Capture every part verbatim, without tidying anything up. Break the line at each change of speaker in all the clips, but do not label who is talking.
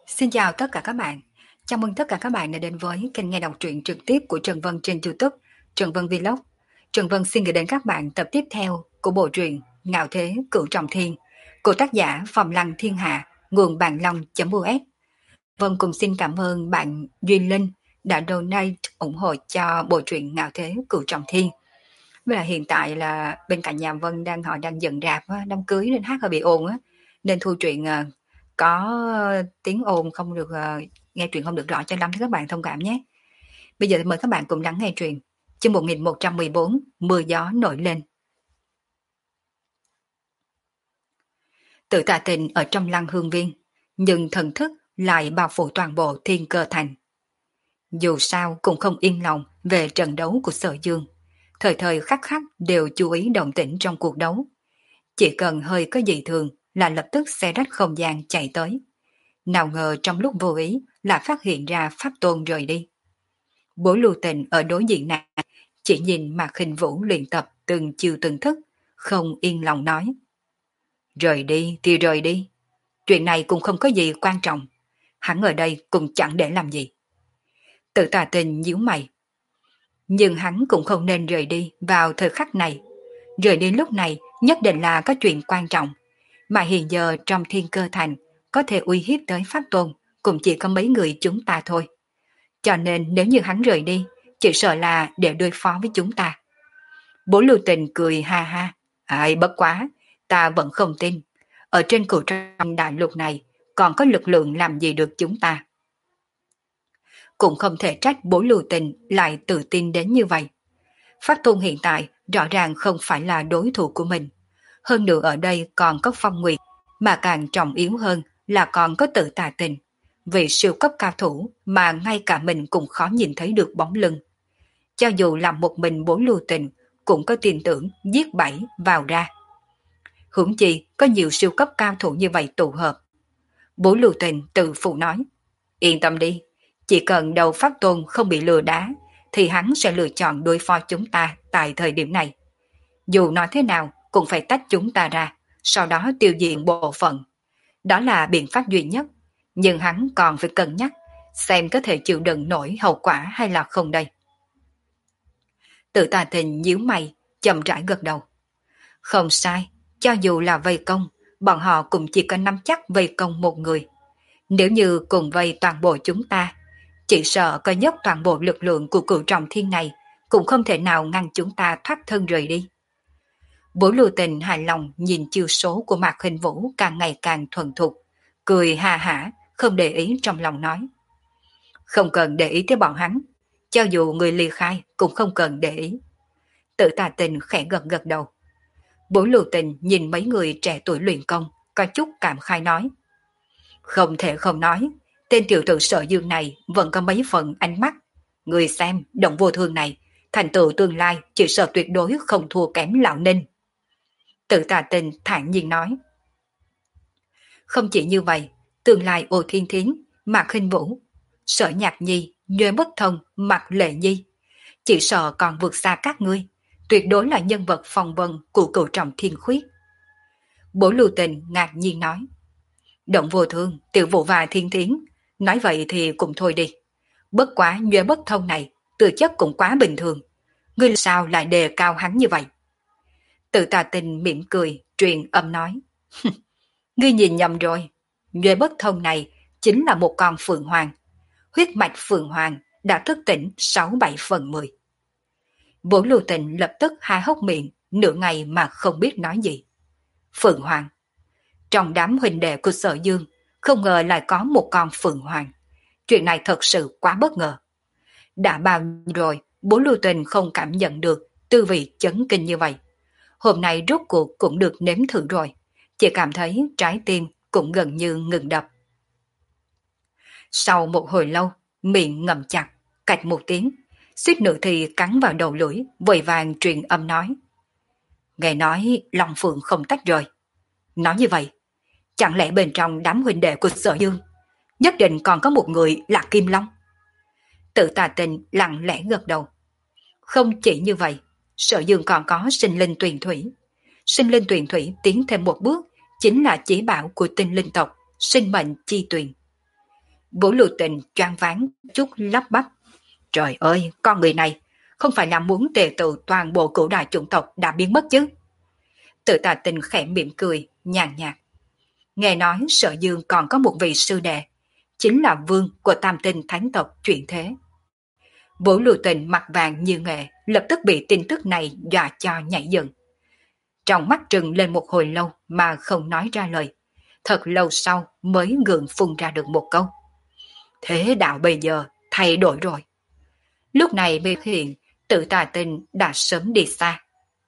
Xin chào tất cả các bạn. Chào mừng tất cả các bạn đã đến với kênh nghe đọc truyện trực tiếp của Trần Vân trên YouTube, Trần Vân Vlog. Trần Vân xin gửi đến các bạn tập tiếp theo của bộ truyện Ngạo Thế Cửu Trọng Thiên của tác giả Phàm Lăng Thiên Hạ, nguồn bạn long.us. Vân cùng xin cảm ơn bạn Duy Linh đã donate ủng hộ cho bộ truyện Ngạo Thế Cửu Trọng Thiên. Và hiện tại là bên cạnh nhà Vân đang họ đang dựng rạp á, đám cưới nên hát hơi bị ồn á, nên thu truyện à, có tiếng ồn không được, à, nghe truyện không được rõ cho lắm thì các bạn thông cảm nhé. Bây giờ thì mời các bạn cùng lắng nghe truyện chương một nghìn một trăm mười bốn Mưa gió nổi lên. Tự Tà Tình ở trong Lăng Hương Viên, nhưng thần thức lại bao phủ toàn bộ Thiên Cơ Thành. Dù sao cũng không yên lòng về trận đấu của Sở Dương, thời thời khắc khắc đều chú ý động tĩnh trong cuộc đấu. Chỉ cần hơi có dị thường là lập tức xé rách không gian chạy tới. Nào ngờ trong lúc vô ý là phát hiện ra Pháp Tôn rời đi. Bố Lưu Tình ở đối diện này chỉ nhìn Mạc Khinh Vũ luyện tập từng chiêu từng thức, không yên lòng nói. Rời đi thì rời đi, chuyện này cũng không có gì quan trọng, hắn ở đây cũng chẳng để làm gì. Tự Tà Tình nhíu mày. Nhưng hắn cũng không nên rời đi vào thời khắc này. Rời đi lúc này nhất định là có chuyện quan trọng, mà hiện giờ trong Thiên Cơ Thành có thể uy hiếp tới Pháp Tôn cũng chỉ có mấy người chúng ta thôi. Cho nên nếu như hắn rời đi, chỉ sợ là để đối phó với chúng ta. Bố Lưu Tình cười ha ha. Ai bất quá, ta vẫn không tin. Ở trên cửu trong đại lục này còn có lực lượng làm gì được chúng ta. Cũng không thể trách bố Lưu Tình lại tự tin đến như vậy. Pháp Tôn hiện tại rõ ràng không phải là đối thủ của mình. Hơn nữa ở đây còn có Phong Nguyệt, mà càng trọng yếu hơn là còn có Tự Tà Tình. Vì siêu cấp cao thủ mà ngay cả mình cũng khó nhìn thấy được bóng lưng. Cho dù là một mình bố Lưu Tình cũng có tin tưởng giết bảy vào ra. Huống chi có nhiều siêu cấp cao thủ như vậy tụ hợp. Bố Lưu Tình tự phụ nói. Yên tâm đi, chỉ cần đầu Pháp Tôn không bị lừa đá thì hắn sẽ lựa chọn đối phó chúng ta tại thời điểm này. Dù nói thế nào cũng phải tách chúng ta ra, sau đó tiêu diệt bộ phận. Đó là biện pháp duy nhất, nhưng hắn còn phải cân nhắc xem có thể chịu đựng nổi hậu quả hay là không đây. Tự Tà Tình nhíu mày, chậm rãi gật đầu. Không sai, cho dù là vây công, bọn họ cũng chỉ có nắm chắc vây công một người. Nếu như cùng vây toàn bộ chúng ta, chỉ sợ có dốc toàn bộ lực lượng của cửu trọng thiên này cũng không thể nào ngăn chúng ta thoát thân rời đi. Bố Lưu Tình hài lòng nhìn chiêu số của Mạc Khinh Vũ càng ngày càng thuần thục, cười hà hả, không để ý trong lòng nói. Không cần để ý tới bọn hắn, cho dù người ly khai cũng không cần để ý. Tự Tà Tình khẽ gật gật đầu. Bố Lưu Tình nhìn mấy người trẻ tuổi luyện công, có chút cảm khai nói. Không thể không nói, tên tiểu tử Sở Dương này vẫn có mấy phần ánh mắt. Người xem, Động Vô Thương này, thành tựu tương lai chỉ sợ tuyệt đối không thua kém Lão Ninh. Tự Tà Tình thản nhiên nói. Không chỉ như vậy, tương lai Ô Thiên Thiến, Mạc Khinh Vũ, Sở Nhạc Nhi, Nhuê Bất Thông, Mạc Lệ Nhi, chỉ sợ còn vượt xa các ngươi, tuyệt đối là nhân vật phong vân của cửu trọng thiên khuyết. Bố Lưu Tình ngạc nhiên nói. Động Vô Thương, Tiểu Vũ và Thiên Thiến, nói vậy thì cũng thôi đi. Bất quá Nhuê Bất Thông này, tư chất cũng quá bình thường. Ngươi sao lại đề cao hắn như vậy? Tự Tà Tình mỉm cười, truyền âm nói. Ngươi nhìn nhầm rồi, Nhuê Bất Thông này chính là một con phượng hoàng. Huyết mạch phượng hoàng đã thức tỉnh sáu bảy phần mười. Bố Lưu Tình lập tức há hốc miệng, nửa ngày mà không biết nói gì. Phượng hoàng. Trong đám huynh đệ của Sở Dương, không ngờ lại có một con phượng hoàng. Chuyện này thật sự quá bất ngờ. Đã bao rồi, bố Lưu Tình không cảm nhận được tư vị chấn kinh như vậy. Hôm nay rốt cuộc cũng được nếm thử rồi, chỉ cảm thấy trái tim cũng gần như ngừng đập. Sau một hồi lâu, miệng ngậm chặt, cạch một tiếng, suýt nữa thì cắn vào đầu lưỡi, vội vàng truyền âm nói. Nghe nói Long Phượng không tách rời. Nói như vậy, chẳng lẽ bên trong đám huynh đệ của Sở Dương, nhất định còn có một người là Kim Long? Tự Tà Tình lặng lẽ gật đầu. Không chỉ như vậy, Sở Dương còn có sinh linh tuyền thủy. Sinh linh tuyền thủy tiến thêm một bước, chính là chỉ bảo của tinh linh tộc, sinh mệnh chi tuyền. Vũ Lưu Tình choáng váng chút lắp bắp. Trời ơi, con người này, không phải là muốn tề tự toàn bộ cửu đại chủng tộc đã biến mất chứ? Tự Tà Tình khẽ mỉm cười, nhàn nhạt. Nghe nói Sở Dương còn có một vị sư đệ, chính là vương của Tam Tinh Thánh tộc chuyển thế. Vũ Lưu Tình mặt vàng như nghệ, lập tức bị tin tức này dọa cho nhảy dựng. Trong mắt trừng lên một hồi lâu mà không nói ra lời. Thật lâu sau mới gượng phun ra được một câu. Thế đạo bây giờ thay đổi rồi. Lúc này mới hiện Tự Tà Tình đã sớm đi xa.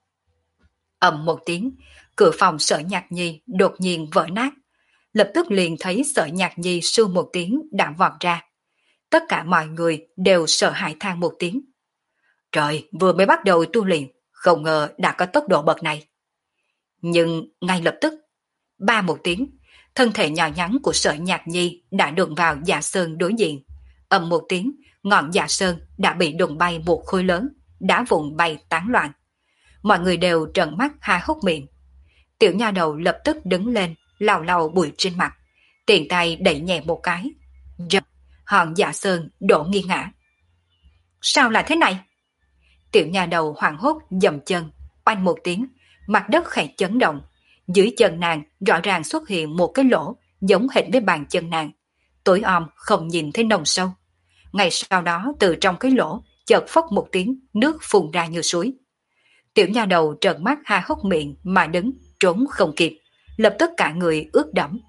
Ầm một tiếng, cửa phòng Sở Nhạc Nhi đột nhiên vỡ nát. Lập tức liền thấy Sở Nhạc Nhi su một tiếng đã vọt ra. Tất cả mọi người đều sợ hãi than một tiếng. Trời, vừa mới bắt đầu tu luyện, không ngờ đã có tốc độ bậc này. Nhưng ngay lập tức, ba một tiếng, thân thể nhỏ nhắn của Sở Nhạc Nhi đã đụng vào dạ sơn đối diện. Ầm một tiếng, ngọn dạ sơn đã bị đụng bay một khối lớn, đá vụn bay tán loạn. Mọi người đều trợn mắt há hốc miệng. Tiểu nha đầu lập tức đứng lên, lau lau bụi trên mặt, tiện tay đẩy nhẹ một cái. Rập, hòn dạ sơn đổ nghiêng ngã. Sao là thế này? Tiểu nha đầu hoảng hốt dầm chân, oanh một tiếng, mặt đất khẽ chấn động. Dưới chân nàng rõ ràng xuất hiện một cái lỗ giống hệt với bàn chân nàng. Tối om không nhìn thấy nông sâu. Ngay sau đó từ trong cái lỗ chợt phốc một tiếng, nước phun ra như suối. Tiểu nha đầu trợn mắt ha hốc miệng mà đứng, trốn không kịp, lập tức cả người ướt đẫm.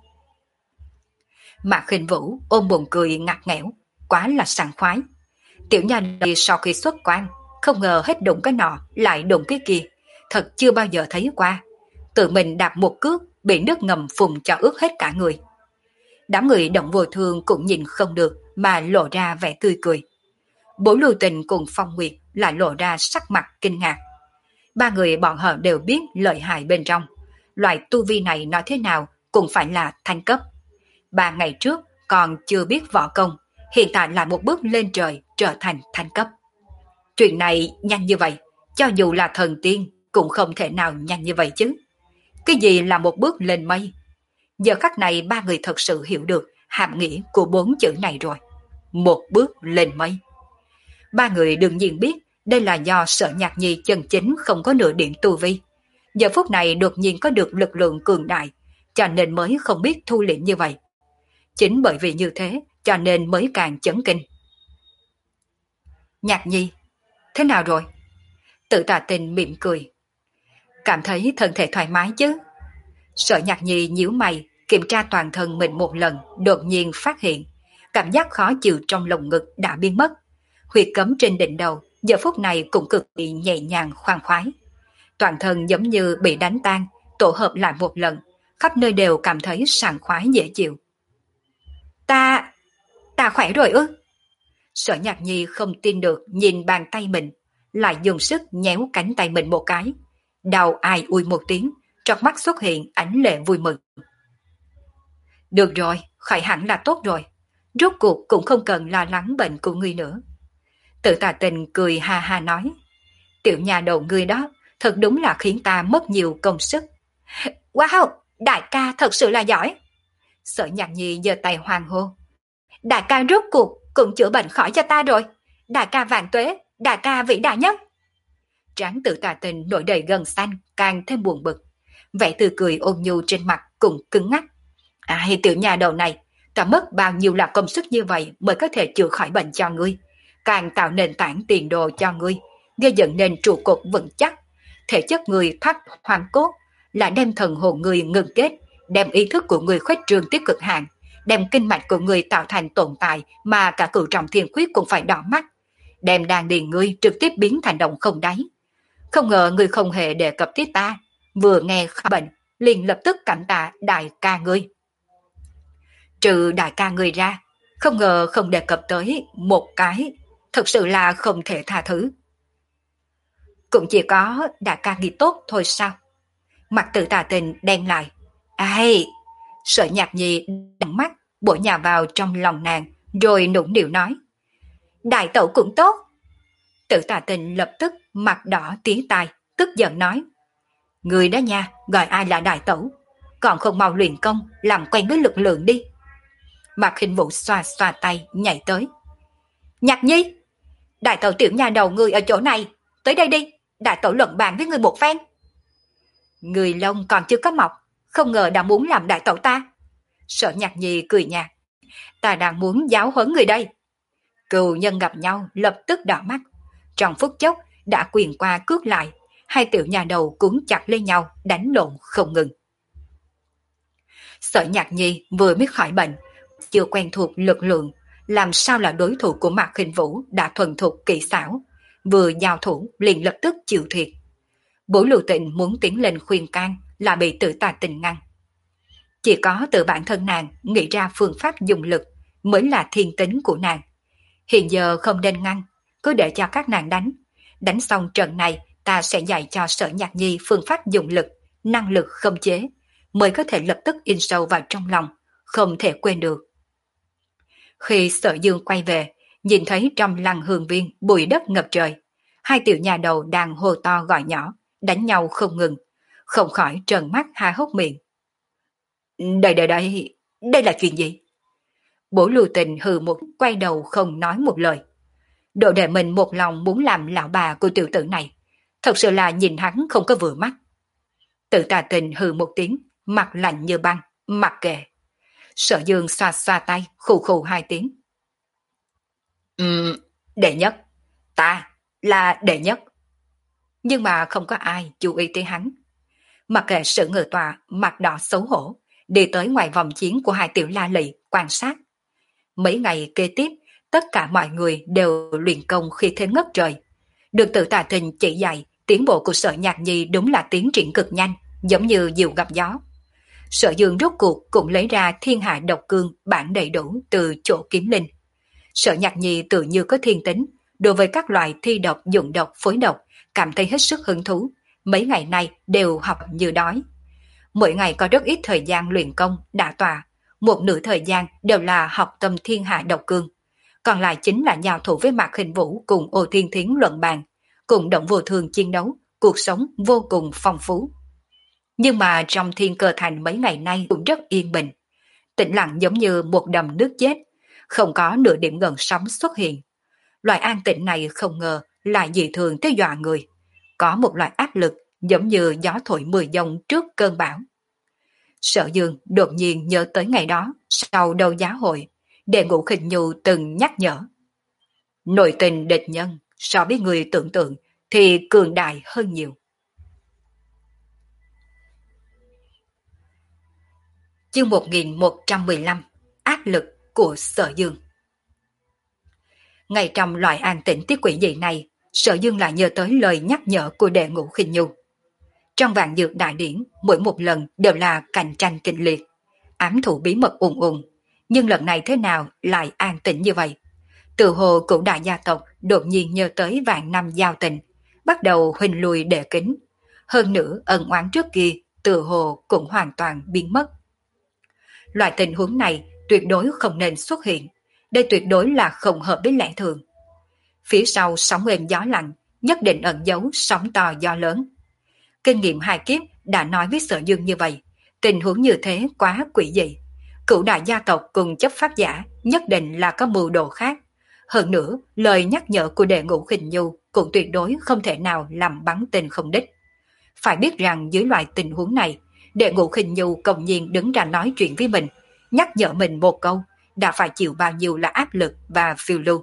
Mạc Khinh Vũ ôm bụng cười ngặt nghẽo, quá là sảng khoái. Tiểu nha đầu sau khi xuất quan, không ngờ hết đụng cái nọ lại đụng cái kia, thật chưa bao giờ thấy qua. Tự mình đạp một cước, bị nước ngầm phùng cho ướt hết cả người. Đám người Động Vô Thương cũng nhìn không được mà lộ ra vẻ tươi cười. Bố Lưu Tình cùng Phong Nguyệt lại lộ ra sắc mặt kinh ngạc. Ba người bọn họ đều biết lợi hại bên trong. Loại tu vi này nói thế nào cũng phải là thanh cấp. Ba ngày trước còn chưa biết võ công, hiện tại lại một bước lên trời trở thành thanh cấp. Chuyện này nhanh như vậy, cho dù là thần tiên cũng không thể nào nhanh như vậy chứ. Cái gì là một bước lên mây? Giờ khắc này ba người thật sự hiểu được hàm nghĩa của bốn chữ này rồi. Một bước lên mây. Ba người đương nhiên biết đây là do Sở Nhạc Nhi chân chính không có nửa điểm tu vi. Giờ phút này đột nhiên có được lực lượng cường đại, cho nên mới không biết thu liễm như vậy. Chính bởi vì như thế, cho nên mới càng chấn kinh. Nhạc Nhi, thế nào rồi? Tự Tà Tình mỉm cười. Cảm thấy thân thể thoải mái chứ? Sở Nhạc Nhi nhíu mày, kiểm tra toàn thân mình một lần, đột nhiên phát hiện. Cảm giác khó chịu trong lồng ngực đã biến mất. Huyệt cấm trên đỉnh đầu, giờ phút này cũng cực kỳ nhẹ nhàng khoan khoái. Toàn thân giống như bị đánh tan, tổ hợp lại một lần, khắp nơi đều cảm thấy sảng khoái dễ chịu. Ta, ta khỏe rồi ư? Sở Nhạc Nhi không tin được nhìn bàn tay mình, lại dùng sức nhéo cánh tay mình một cái. Đầu ai ui một tiếng, trong mắt xuất hiện ánh lệ vui mừng. Được rồi, khỏi hẳn là tốt rồi. Rốt cuộc cũng không cần lo lắng bệnh của ngươi nữa. Tự Tà Tình cười ha ha nói. Tiểu nhà đầu ngươi đó, thật đúng là khiến ta mất nhiều công sức. Wow, đại ca thật sự là giỏi. Sở Nhạc Nhi giơ tay hoan hô. Đại ca rốt cuộc cũng chữa bệnh khỏi cho ta rồi. Đại ca vạn tuế, đại ca vĩ đại nhất. Trán Tự Tà Tình nổi đầy gân xanh, càng thêm buồn bực. Vẻ tươi cười ôn nhu trên mặt cũng cứng ngắc. Ai, tiểu nhà đầu này, ta mất bao nhiêu là công sức như vậy mới có thể chữa khỏi bệnh cho ngươi. Càng tạo nền tảng tiền đồ cho ngươi, gây dựng nên trụ cột vững chắc. Thể chất người thoát hoàn cốt, là đem thần hồn người ngừng kết, đem ý thức của người khuếch trương tiếp cực hạn, đem kinh mạch của người tạo thành tồn tại mà cả cửu trọng thiên khuyết cũng phải đỏ mắt, đem đàn điền ngươi trực tiếp biến thành động không đáy. Không ngờ ngươi không hề đề cập tới ta, vừa nghe khỏi bệnh liền lập tức cảm tạ đại ca ngươi. Trừ đại ca ngươi ra, không ngờ không đề cập tới một cái, thật sự là không thể tha thứ. Cũng chỉ có đại ca nghĩ tốt thôi sao? Mặt Tự Tà Tình đen lại. Ai? Sở Nhạc Nhi đằng mắt bổ nhào vào trong lòng nàng, rồi nũng nịu nói. Đại tẩu cũng tốt. Tự Tà Tình lập tức mặt đỏ tía tai, tức giận nói. Người đó nha, gọi ai là đại tẩu, còn không mau luyện công, làm quen với lực lượng đi. Mạc Khinh Vũ xoa xoa tay nhảy tới. Nhạc Nhi, đại tẩu tiểu nhà đầu người ở chỗ này, tới đây đi, đại tẩu luận bàn với người một phen. Người lông còn chưa có mọc, không ngờ đã muốn làm đại tẩu ta. Sở Nhạc Nhi cười nhạt. Ta đang muốn giáo huấn người đây. Cừu nhân gặp nhau lập tức đỏ mắt. Trong phút chốc đã quyền qua cướp lại, hai tiểu nhà đầu cuốn chặt lên nhau đánh lộn không ngừng. Sở Nhạc Nhi vừa mới khỏi bệnh, chưa quen thuộc lực lượng, làm sao là đối thủ của Mạc Khinh Vũ đã thuần thục kỹ xảo, vừa giao thủ liền lập tức chịu thiệt. Bố Lưu Tịnh muốn tiến lên khuyên can là bị Tử Tà Tình ngăn. Chỉ có từ bản thân nàng nghĩ ra phương pháp dùng lực mới là thiên tính của nàng. Hiện giờ không nên ngăn, cứ để cho các nàng đánh. Đánh xong trận này ta sẽ dạy cho Sở Nhạc Nhi phương pháp dùng lực, năng lực khống chế, mới có thể lập tức in sâu vào trong lòng, không thể quên được. Khi Sở Dương quay về, nhìn thấy trong lăng hương viên bụi đất ngập trời, hai tiểu nhà đầu đang hô to gọi nhỏ, đánh nhau không ngừng, không khỏi trợn mắt há hốc miệng. Đây đây đây, đây là chuyện gì? Bố Lưu Tình hừ một quay đầu không nói một lời. Đồ đệ mình một lòng muốn làm lão bà của tiểu tử này, thật sự là nhìn hắn không có vừa mắt. Tử Tà Tình hừ một tiếng, mặt lạnh như băng, mặc kệ. Sở Dương xoa xoa tay, khù khù hai tiếng. Ừm, đệ nhất, ta là đệ nhất. Nhưng mà không có ai chú ý tới hắn. Mặc kệ sự ngự tọa, mặt đỏ xấu hổ, đi tới ngoài vòng chiến của hai tiểu la lị, quan sát. Mấy ngày kế tiếp, tất cả mọi người đều luyện công khi thế ngất trời. Được Tử Tà Tình chỉ dạy, tiến bộ của Sở Nhạc Nhi đúng là tiến triển cực nhanh, giống như diều gặp gió. Sở Dương rốt cuộc cũng lấy ra thiên hạ độc cương bản đầy đủ từ chỗ kiếm linh. Sở Nhạc Nhi tự như có thiên tính, đối với các loại thi độc, dụng độc, phối độc, cảm thấy hết sức hứng thú. Mấy ngày nay đều học như đói. Mỗi ngày có rất ít thời gian luyện công, đả tọa, một nửa thời gian đều là học tâm thiên hạ độc cương. Còn lại chính là giao thủ với Mạc Khinh Vũ cùng Ô Thiên Thiến luận bàn, cùng Động Vô Thường chiến đấu, cuộc sống vô cùng phong phú. Nhưng mà trong Thiên Cơ Thành mấy ngày nay cũng rất yên bình, tĩnh lặng giống như một đầm nước chết, không có nửa điểm gần sóng xuất hiện. Loại an tĩnh này không ngờ lại dị thường tới dọa người, có một loại áp lực giống như gió thổi mưa giông trước cơn bão. Sở Dương đột nhiên nhớ tới ngày đó sau đấu giá hội, Đệ Ngũ Khinh Nhu từng nhắc nhở. Nội tình địch nhân so với người tưởng tượng thì cường đại hơn nhiều. Chương một nghìn một trăm mười lăm, áp lực của Sở Dương. Ngay trong loại an tĩnh tiết quỷ dị này, Sở Dương lại nhớ tới lời nhắc nhở của Đệ Ngũ Khinh Nhu. Trong vạn dược đại điển, mỗi một lần đều là cạnh tranh kịch liệt, ám thủ bí mật ùn ùn, nhưng lần này thế nào lại an tĩnh như vậy? Từ hồ cửu đại gia tộc đột nhiên nhớ tới vạn năm giao tình, bắt đầu huỳnh lùi đệ kính. Hơn nữa ân oán trước kia từ hồ cũng hoàn toàn biến mất. Loại tình huống này tuyệt đối không nên xuất hiện, đây tuyệt đối là không hợp với lẽ thường. Phía sau sóng êm gió lạnh, nhất định ẩn giấu sóng to gió lớn. Kinh nghiệm hai kiếp đã nói với Sở Dương như vậy, tình huống như thế quá quỷ dị. Cửu đại gia tộc cùng chấp pháp giả nhất định là có mưu đồ khác. Hơn nữa, lời nhắc nhở của Đệ Ngũ Khinh Nhu cũng tuyệt đối không thể nào làm bắn tên không đích. Phải biết rằng dưới loại tình huống này, Đệ Ngũ Khinh Nhu công nhiên đứng ra nói chuyện với mình, nhắc nhở mình một câu, đã phải chịu bao nhiêu là áp lực và phiêu lưu.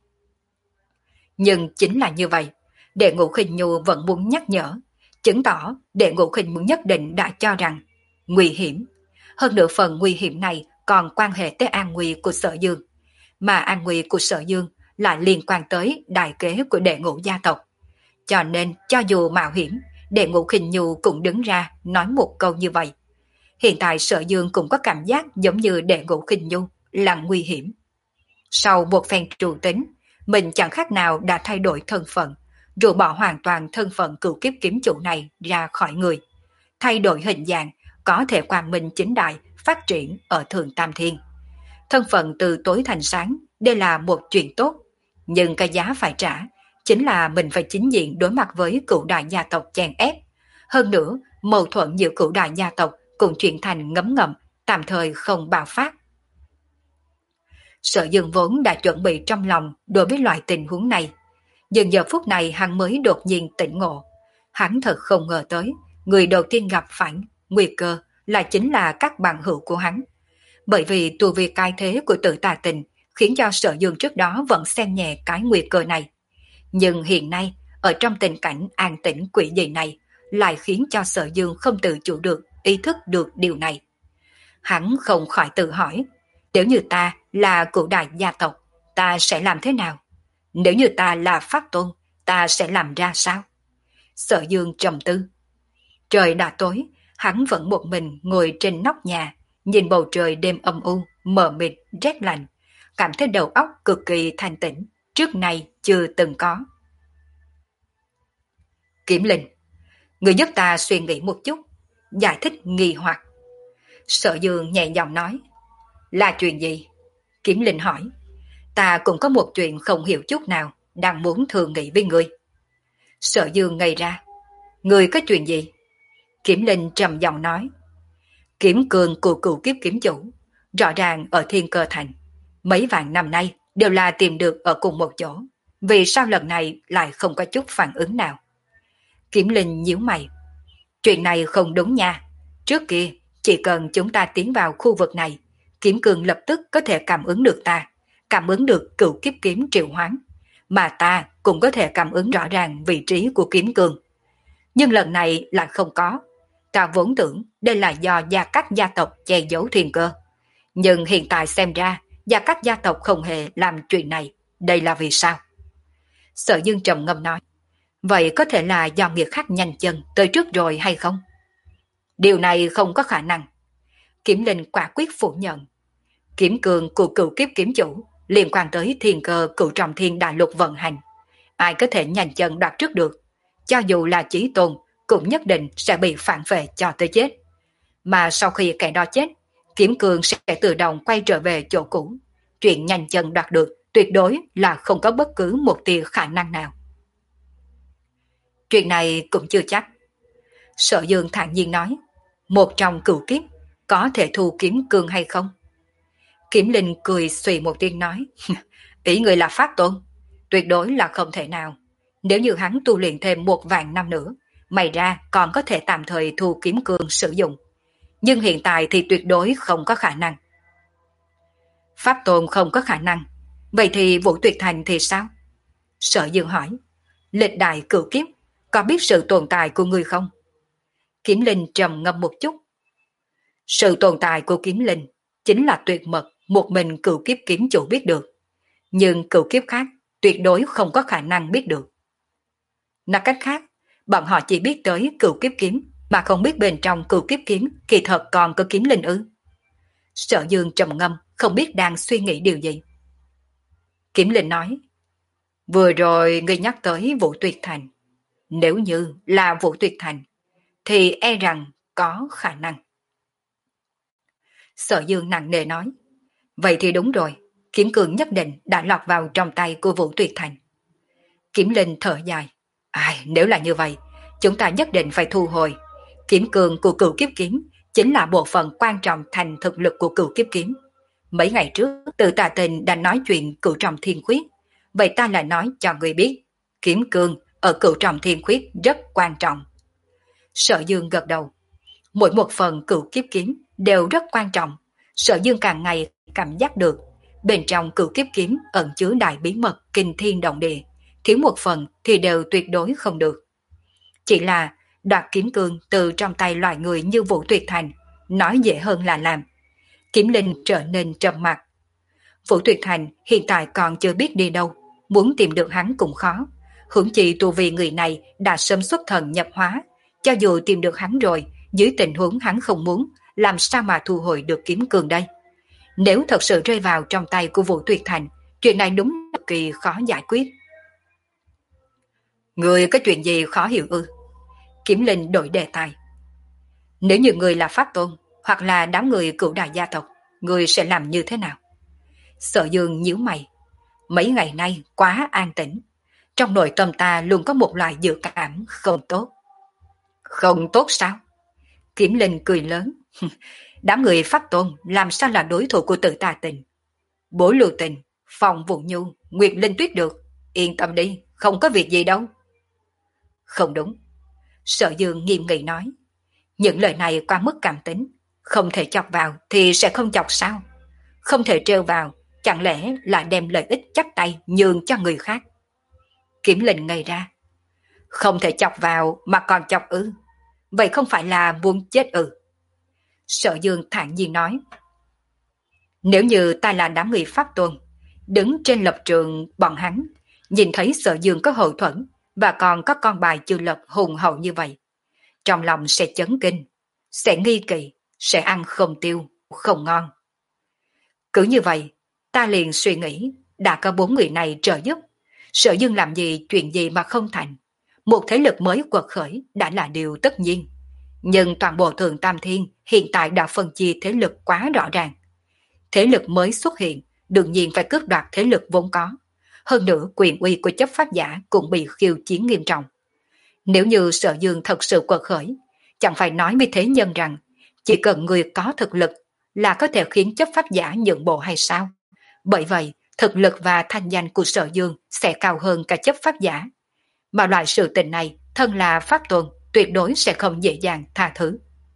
Nhưng chính là như vậy, Đệ Ngũ Khinh Nhu vẫn muốn nhắc nhở, chứng tỏ Đệ Ngũ Khinh Nhu nhất định đã cho rằng nguy hiểm. Hơn nữa phần nguy hiểm này còn quan hệ tới an nguy của Sở Dương, mà an nguy của Sở Dương lại liên quan tới đại kế của Đệ Ngũ gia tộc. Cho nên cho dù mạo hiểm, Đệ Ngũ Khinh Nhu cũng đứng ra nói một câu như vậy. Hiện tại Sở Dương cũng có cảm giác giống như Đệ Ngũ Khinh Nhu là nguy hiểm. Sau một phen trụ tính, mình chẳng khác nào đã thay đổi thân phận, rũ bỏ hoàn toàn thân phận cửu kiếp kiếm chủ này ra khỏi người. Thay đổi hình dạng, có thể quang minh chính đại, phát triển ở Thượng Tam Thiên. Thân phận từ tối thành sáng, đây là một chuyện tốt, nhưng cái giá phải trả chính là mình phải chính diện đối mặt với cửu đại gia tộc chèn ép. Hơn nữa, mâu thuẫn giữa cửu đại gia tộc cũng chuyển thành ngấm ngầm, tạm thời không bạo phát. Sở Dương vốn đã chuẩn bị trong lòng đối với loại tình huống này, nhưng giờ phút này hắn mới đột nhiên tỉnh ngộ. Hắn thật không ngờ tới, người đầu tiên gặp phải nguy cơ là chính là các bạn hữu của hắn. Bởi vì tu vi cai thế của Tử Tà Tình khiến cho Sở Dương trước đó vẫn xem nhẹ cái nguy cơ này. Nhưng hiện nay, ở trong tình cảnh an tĩnh quỷ dị này, lại khiến cho Sở Dương không tự chủ được, ý thức được điều này. Hắn không khỏi tự hỏi, nếu như ta là cửu đại gia tộc, ta sẽ làm thế nào? Nếu như ta là Pháp Tôn, ta sẽ làm ra sao? Sở Dương trầm tư. Trời đã tối, hắn vẫn một mình ngồi trên nóc nhà, nhìn bầu trời đêm âm u, mờ mịt, rét lạnh, cảm thấy đầu óc cực kỳ thanh tĩnh, trước nay chưa từng có. Kiểm Linh, người giúp ta suy nghĩ một chút, giải thích nghi hoặc. Sở Dương nhẹ giọng nói, là chuyện gì? Kiểm Linh hỏi, ta cũng có một chuyện không hiểu chút nào, đang muốn thường nghị với người. Sở Dương ngây ra, người có chuyện gì? Kiểm Linh trầm giọng nói, Kiếm cường của cựu kiếp kiếm chủ, rõ ràng ở Thiên Cơ Thành, mấy vạn năm nay đều là tìm được ở cùng một chỗ, vì sao lần này lại không có chút phản ứng nào? Kiểm Linh nhíu mày, chuyện này không đúng nha, trước kia chỉ cần chúng ta tiến vào khu vực này, Kiếm cường lập tức có thể cảm ứng được ta, cảm ứng được cựu kiếp kiếm triệu hoán, mà ta cũng có thể cảm ứng rõ ràng vị trí của Kiếm cường. Nhưng lần này lại không có. Ta vốn tưởng đây là do gia các gia tộc che giấu thiên cơ. Nhưng hiện tại xem ra, gia các gia tộc không hề làm chuyện này. Đây là vì sao? Sở Dương trầm ngâm nói, vậy có thể là do người khác nhanh chân tới trước rồi hay không? Điều này không có khả năng. Kiểm Linh quả quyết phủ nhận. Kiếm cường của cựu kiếp kiếm chủ liên quan tới thiên cơ cựu trọng thiên đại lục vận hành. Ai có thể nhanh chân đoạt trước được? Cho dù là chí tôn, cũng nhất định sẽ bị phản vệ cho tới chết. Mà sau khi kẻ đó chết, Kiếm cường sẽ tự động quay trở về chỗ cũ. Chuyện nhanh chân đoạt được tuyệt đối là không có bất cứ một tia khả năng nào. Chuyện này cũng chưa chắc. Sở Dương thản nhiên nói, một trong cửu kiếp có thể thu Kiếm cường hay không? Kiếm Linh cười xùy một tiếng nói, ý người là Pháp Tôn, tuyệt đối là không thể nào. Nếu như hắn tu luyện thêm một vạn năm nữa, may ra còn có thể tạm thời thu Kiếm cường sử dụng. Nhưng hiện tại thì tuyệt đối không có khả năng. Pháp Tôn không có khả năng, vậy thì Vũ Tuyệt Thành thì sao? Sở Dương hỏi, lịch đại cửu kiếp, có biết sự tồn tại của người không? Kiếm Linh trầm ngâm một chút. Sự tồn tại của Kiếm Linh chính là tuyệt mật một mình cửu kiếp kiếm chủ biết được. Nhưng cửu kiếp khác tuyệt đối không có khả năng biết được. Nói cách khác, bọn họ chỉ biết tới cửu kiếp kiếm mà không biết bên trong cửu kiếp kiếm kỳ thật còn có Kiếm Linh ư? Sở Dương trầm ngâm, không biết đang suy nghĩ điều gì. Kiếm Linh nói, vừa rồi ngươi nhắc tới Vũ Tuyệt Thành. Nếu như là Vũ Tuyệt Thành, thì e rằng có khả năng. Sở Dương nặng nề nói, vậy thì đúng rồi, Kiếm cường nhất định đã lọt vào trong tay của Vũ Tuyệt Thành. Kiếm Linh thở dài, ai, nếu là như vậy, chúng ta nhất định phải thu hồi. Kiếm cường của cửu kiếp kiếm chính là bộ phận quan trọng thành thực lực của cửu kiếp kiếm. Mấy ngày trước, Tự Tà Tình đã nói chuyện cửu trọng thiên khuyết, vậy ta lại nói cho người biết, kiếm cường ở cửu trọng thiên khuyết rất quan trọng. Sở Dương gật đầu, mỗi một phần cửu kiếp kiếm đều rất quan trọng. Sở Dương càng ngày cảm giác được, bên trong cửu kiếp kiếm ẩn chứa đại bí mật kinh thiên động địa, thiếu một phần thì đều tuyệt đối không được. Chỉ là đoạt kiếm cương từ trong tay loại người như Vũ Tuyệt Thành, nói dễ hơn là làm. Kiếm Linh trở nên trầm mặc. Vũ Tuyệt Thành hiện tại còn chưa biết đi đâu, muốn tìm được hắn cũng khó. Hưởng chi tu vi người này đã sớm xuất thần nhập hóa, cho dù tìm được hắn rồi, dưới tình huống hắn không muốn, làm sao mà thu hồi được kiếm cương đây? Nếu thật sự rơi vào trong tay của Vũ Tuyệt Thành, chuyện này đúng cực kỳ khó giải quyết. Người có chuyện gì khó hiểu ư? Kiếm Linh đổi đề tài. Nếu như người là Pháp Tôn, hoặc là đám người cửu đại gia tộc, người sẽ làm như thế nào? Sở Dương nhíu mày. Mấy ngày nay quá an tĩnh. Trong nội tâm ta luôn có một loại dự cảm không tốt. Không tốt sao? Kiếm Linh cười lớn. Đám người Pháp Tôn làm sao là đối thủ của Tự Tà Tình? Bố Lưu Tình, Phong Vũ Nhu, Nguyệt Linh Tuyết được. Yên tâm đi, không có việc gì đâu. Không đúng. Sở Dương nghiêm nghị nói. Những lời này quá mức cảm tính. Không thể chọc vào thì sẽ không chọc sao? Không thể trêu vào, chẳng lẽ là đem lợi ích chắc tay nhường cho người khác? Kiếm Linh ngây ra. Không thể chọc vào mà còn chọc ư? Vậy không phải là muốn chết ư? Sở Dương thản nhiên nói. Nếu như ta là đám người Pháp Tôn, đứng trên lập trường bọn hắn, nhìn thấy Sở Dương có hậu thuẫn và còn có con bài chưa lật hùng hậu như vậy, trong lòng sẽ chấn kinh, sẽ nghi kỵ, sẽ ăn không tiêu, không ngon. Cứ như vậy, ta liền suy nghĩ, đã có bốn người này trợ giúp, Sở Dương làm gì chuyện gì mà không thành. Một thế lực mới quật khởi đã là điều tất nhiên. Nhưng toàn bộ Thượng Tam Thiên hiện tại đã phân chia thế lực quá rõ ràng. Thế lực mới xuất hiện, đương nhiên phải cướp đoạt thế lực vốn có. Hơn nữa quyền uy của chấp pháp giả cũng bị khiêu chiến nghiêm trọng. Nếu như Sở Dương thật sự quật khởi, chẳng phải nói với thế nhân rằng chỉ cần người có thực lực là có thể khiến chấp pháp giả nhượng bộ hay sao? Bởi vậy, thực lực và thanh danh của Sở Dương sẽ cao hơn cả chấp pháp giả. Mà loại sự tình này, thân là Pháp Tôn, tuyệt đối sẽ không dễ dàng tha thứ.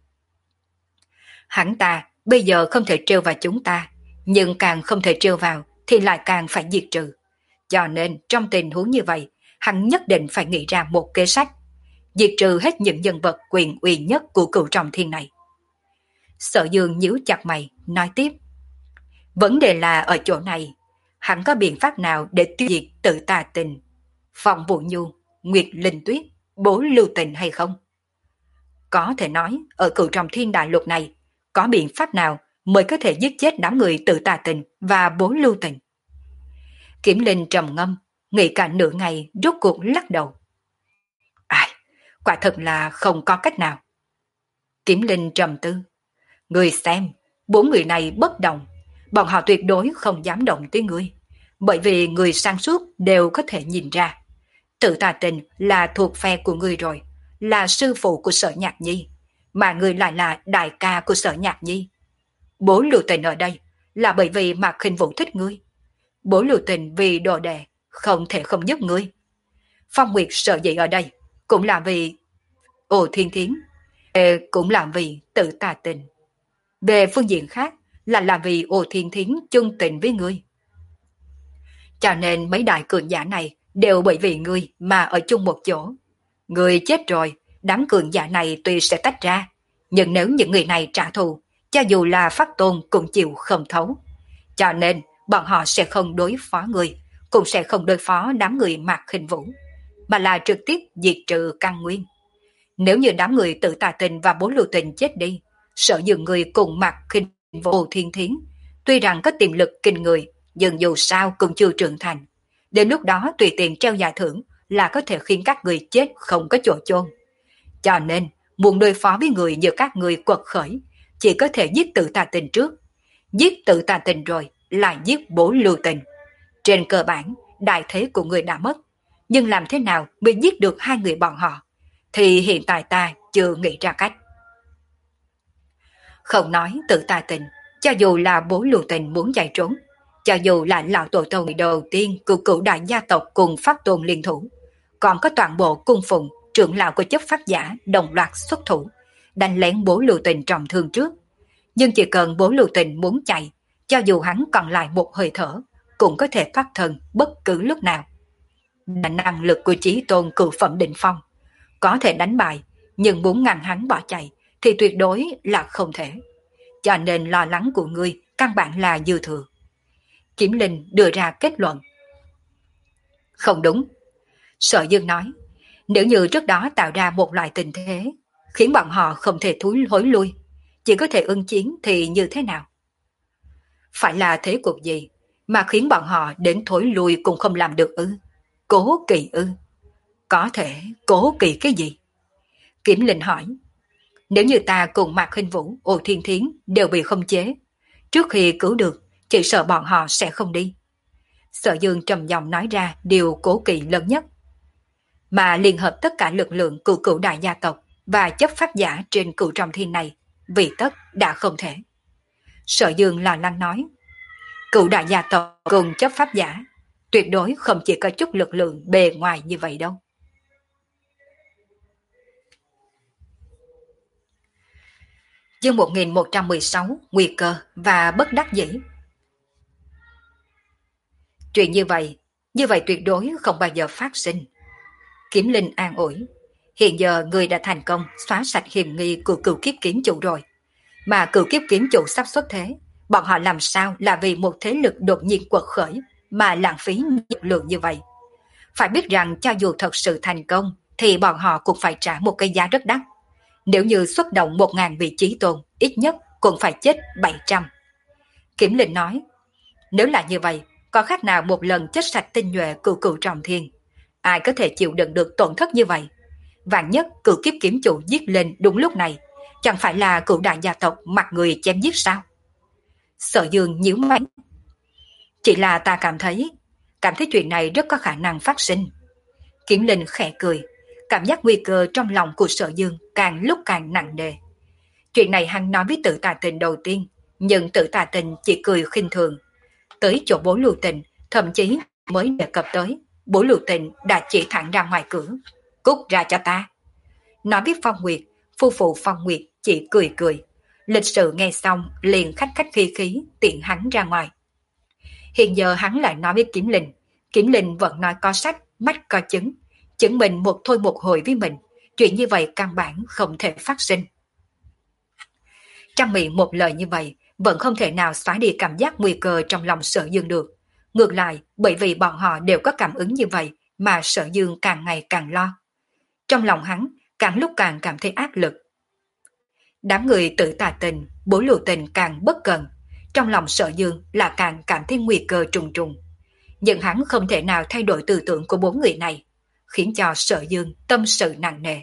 Hắn ta bây giờ không thể trêu vào chúng ta, nhưng càng không thể trêu vào thì lại càng phải diệt trừ. Cho nên trong tình huống như vậy, hắn nhất định phải nghĩ ra một kế sách, diệt trừ hết những nhân vật quyền uy nhất của Cửu Trọng Thiên này. Sở Dương nhíu chặt mày, nói tiếp. Vấn đề là ở chỗ này, hắn có biện pháp nào để tiêu diệt Tự Tà Tình, Phong Vũ Nhu, Nguyệt Linh Tuyết, Bố Lưu Tình hay không? Có thể nói, ở Cửu Trọng Thiên đại lục này, có biện pháp nào mới có thể giết chết đám người Tự Tà Tình và Bố Lưu Tình? Kiếm Linh trầm ngâm, nghĩ cả nửa ngày rốt cuộc lắc đầu. Ai, quả thật là không có cách nào. Kiếm Linh trầm tư. Người xem, bốn người này bất động, bọn họ tuyệt đối không dám động tới ngươi, bởi vì người sáng suốt đều có thể nhìn ra. Tự Tà Tình là thuộc phe của ngươi rồi, là sư phụ của Sở Nhạc Nhi, mà ngươi lại là đại ca của Sở Nhạc Nhi. Bố Lưu Tình ở đây là bởi vì Mạc Khinh Vũ thích ngươi. Bố Lưu Tình vì đồ đệ không thể không giúp ngươi. Phong Nguyệt sợ dĩ ở đây cũng là vì Ồ Thiên Thiến, cũng là vì Tự Tà Tình. Về phương diện khác là là vì Ồ Thiên Thiến chung tình với ngươi. Cho nên mấy đại cường giả này đều bởi vì ngươi mà ở chung một chỗ. Ngươi chết rồi, đám cường giả này tuy sẽ tách ra, nhưng nếu những người này trả thù, cho dù là Pháp Tôn cũng chịu không thấu. Cho nên bọn họ sẽ không đối phó ngươi, cũng sẽ không đối phó đám người Mạc Khinh Vũ, mà là trực tiếp diệt trừ căn nguyên. Nếu như đám người Tự Tà Tình và Bố Lưu Tình chết đi, Sở Dương người cùng Mạc Khinh Vũ Thiên Thiến, tuy rằng có tiềm lực kinh người, nhưng dù sao cũng chưa trưởng thành. Đến lúc đó tùy tiện treo giải thưởng là có thể khiến các người chết không có chỗ chôn. Cho nên, muốn đối phó với người như các người quật khởi, chỉ có thể giết Tự Tà Tình trước. Giết Tự Tà Tình rồi, lại giết Bố Lưu Tình. Trên cơ bản, đại thế của người đã mất. Nhưng làm thế nào mới giết được hai người bọn họ? Thì hiện tại ta chưa nghĩ ra cách. Không nói Tự Tà Tình, cho dù là Bố Lưu Tình muốn chạy trốn, cho dù là lão tổ tông đầu tiên của cửu đại gia tộc cùng Pháp Tôn liên thủ, còn có toàn bộ cung phụng trưởng lão của chấp pháp giả đồng loạt xuất thủ, đánh lén Bố Lưu Tình trọng thương trước. Nhưng chỉ cần Bố Lưu Tình muốn chạy, cho dù hắn còn lại một hơi thở, cũng có thể thoát thân bất cứ lúc nào. Là năng lực của Chí Tôn cửu phẩm đỉnh phong, có thể đánh bại, nhưng muốn ngăn hắn bỏ chạy thì tuyệt đối là không thể. Cho nên lo lắng của ngươi căn bản là dư thừa. Kiếm Linh đưa ra kết luận. Không đúng. Sở Dương nói, nếu như trước đó tạo ra một loại tình thế, khiến bọn họ không thể thối hối lui, chỉ có thể ưng chiến thì như thế nào? Phải là thế cuộc gì mà khiến bọn họ đến thối lui cũng không làm được ư? Cố kỳ ư? Có thể cố kỳ cái gì? Kiếm Linh hỏi. Nếu như ta cùng Mạc Khinh Vũ, Ô Thiên Thiến đều bị khống chế, trước khi cứu được, chỉ sợ bọn họ sẽ không đi. Sở Dương trầm giọng nói ra điều cố kỵ lớn nhất. Mà liên hợp tất cả lực lượng của cửu đại gia tộc và chấp pháp giả trên cửu trọng thiên này, vì tất đã không thể. Sở Dương là lăng nói. Cựu đại gia tộc cùng chấp pháp giả, tuyệt đối không chỉ có chút lực lượng bề ngoài như vậy đâu. Chương một nghìn một trăm mười sáu, nguy cơ và bất đắc dĩ. Chuyện như vậy, như vậy tuyệt đối không bao giờ phát sinh. Kiếm Linh an ủi, hiện giờ người đã thành công xóa sạch hiểm nghi của cựu kiếp kiếm chủ rồi. Mà cựu kiếp kiếm chủ sắp xuất thế, bọn họ làm sao là vì một thế lực đột nhiên quật khởi mà lãng phí nhiều lượng như vậy. Phải biết rằng cho dù thật sự thành công thì bọn họ cũng phải trả một cái giá rất đắt. Nếu như xuất động một ngàn vị trí tôn, ít nhất cũng phải chết bảy trăm. Kiếm Linh nói, nếu là như vậy, có khác nào một lần chết sạch tinh nhuệ cựu cựu trọng thiên. Ai có thể chịu đựng được tổn thất như vậy? Vạn nhất cựu kiếp kiếm chủ giết lên đúng lúc này, chẳng phải là cựu đại gia tộc mặt người chém giết sao? Sở Dương nhíu mày. Chỉ là ta cảm thấy, cảm thấy chuyện này rất có khả năng phát sinh. Kiếm Linh khẽ cười, cảm giác nguy cơ trong lòng của Sở Dương càng lúc càng nặng nề. Chuyện này hắn nói với Tử Tà Tình đầu tiên, nhưng Tử Tà Tình chỉ cười khinh thường. Tới chỗ Bố Lưu Tình, thậm chí mới đề cập tới, Bố Lưu Tình đã chỉ thẳng ra ngoài cửa. Cút ra cho ta. Nói với Phong Nguyệt, phu phụ Phong Nguyệt chỉ cười cười. Lịch sự nghe xong liền khách khách khí khí tiện hắn ra ngoài. Hiện giờ hắn lại nói với Kiếm Linh. Kiếm Linh vẫn nói có sách, mắt có chứng. Chứng minh một thôi một hồi với mình. Chuyện như vậy căn bản không thể phát sinh. Trong miệng một lời như vậy, vẫn không thể nào xóa đi cảm giác nguy cơ trong lòng Sở Dương được. Ngược lại, bởi vì bọn họ đều có cảm ứng như vậy mà Sở Dương càng ngày càng lo. Trong lòng hắn, càng lúc càng cảm thấy áp lực. Đám người Tử Tà Tình, Bố Lưu Tình càng bất cần. Trong lòng Sở Dương là càng cảm thấy nguy cơ trùng trùng. Nhưng hắn không thể nào thay đổi tư tưởng của bốn người này, khiến cho Sở Dương tâm sự nặng nề.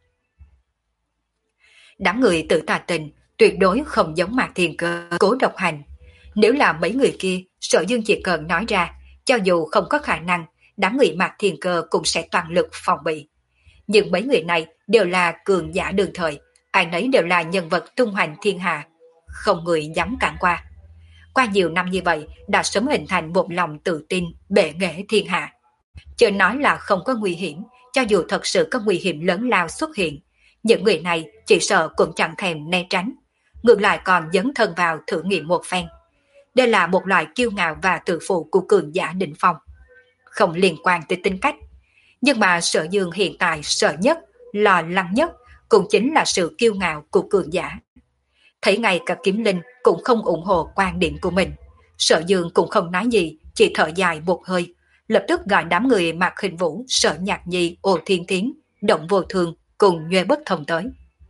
Đám người Tử Tà Tình tuyệt đối không giống Mạc Thiên Cơ cố độc hành. Nếu là mấy người kia, Sở Dương chỉ cần nói ra, cho dù không có khả năng, đám người Mạc Thiên Cơ cũng sẽ toàn lực phòng bị. Nhưng mấy người này đều là cường giả đương thời, ai nấy đều là nhân vật tung hoành thiên hạ, không người dám cản qua. Qua nhiều năm như vậy, đã sớm hình thành một lòng tự tin, bệ nghệ thiên hạ. Chưa nói là không có nguy hiểm, cho dù thật sự có nguy hiểm lớn lao xuất hiện, những người này chỉ sợ cũng chẳng thèm né tránh, ngược lại còn dấn thân vào thử nghiệm một phen. Đây là một loại kiêu ngạo và tự phụ của cường giả đỉnh phong, không liên quan tới tính cách. Nhưng mà Sở Dương hiện tại sợ nhất, lo lắng nhất cũng chính là sự kiêu ngạo của cường giả. Thấy ngay cả Kiếm Linh cũng không ủng hộ quan điểm của mình, Sở Dương cũng không nói gì, chỉ thở dài một hơi, lập tức gọi đám người Mạc Khinh Vũ, Sở Nhạc Nhi, Ồ Thiên Tiến, Động Vô Thường cùng Nhuê Bất Thông tới.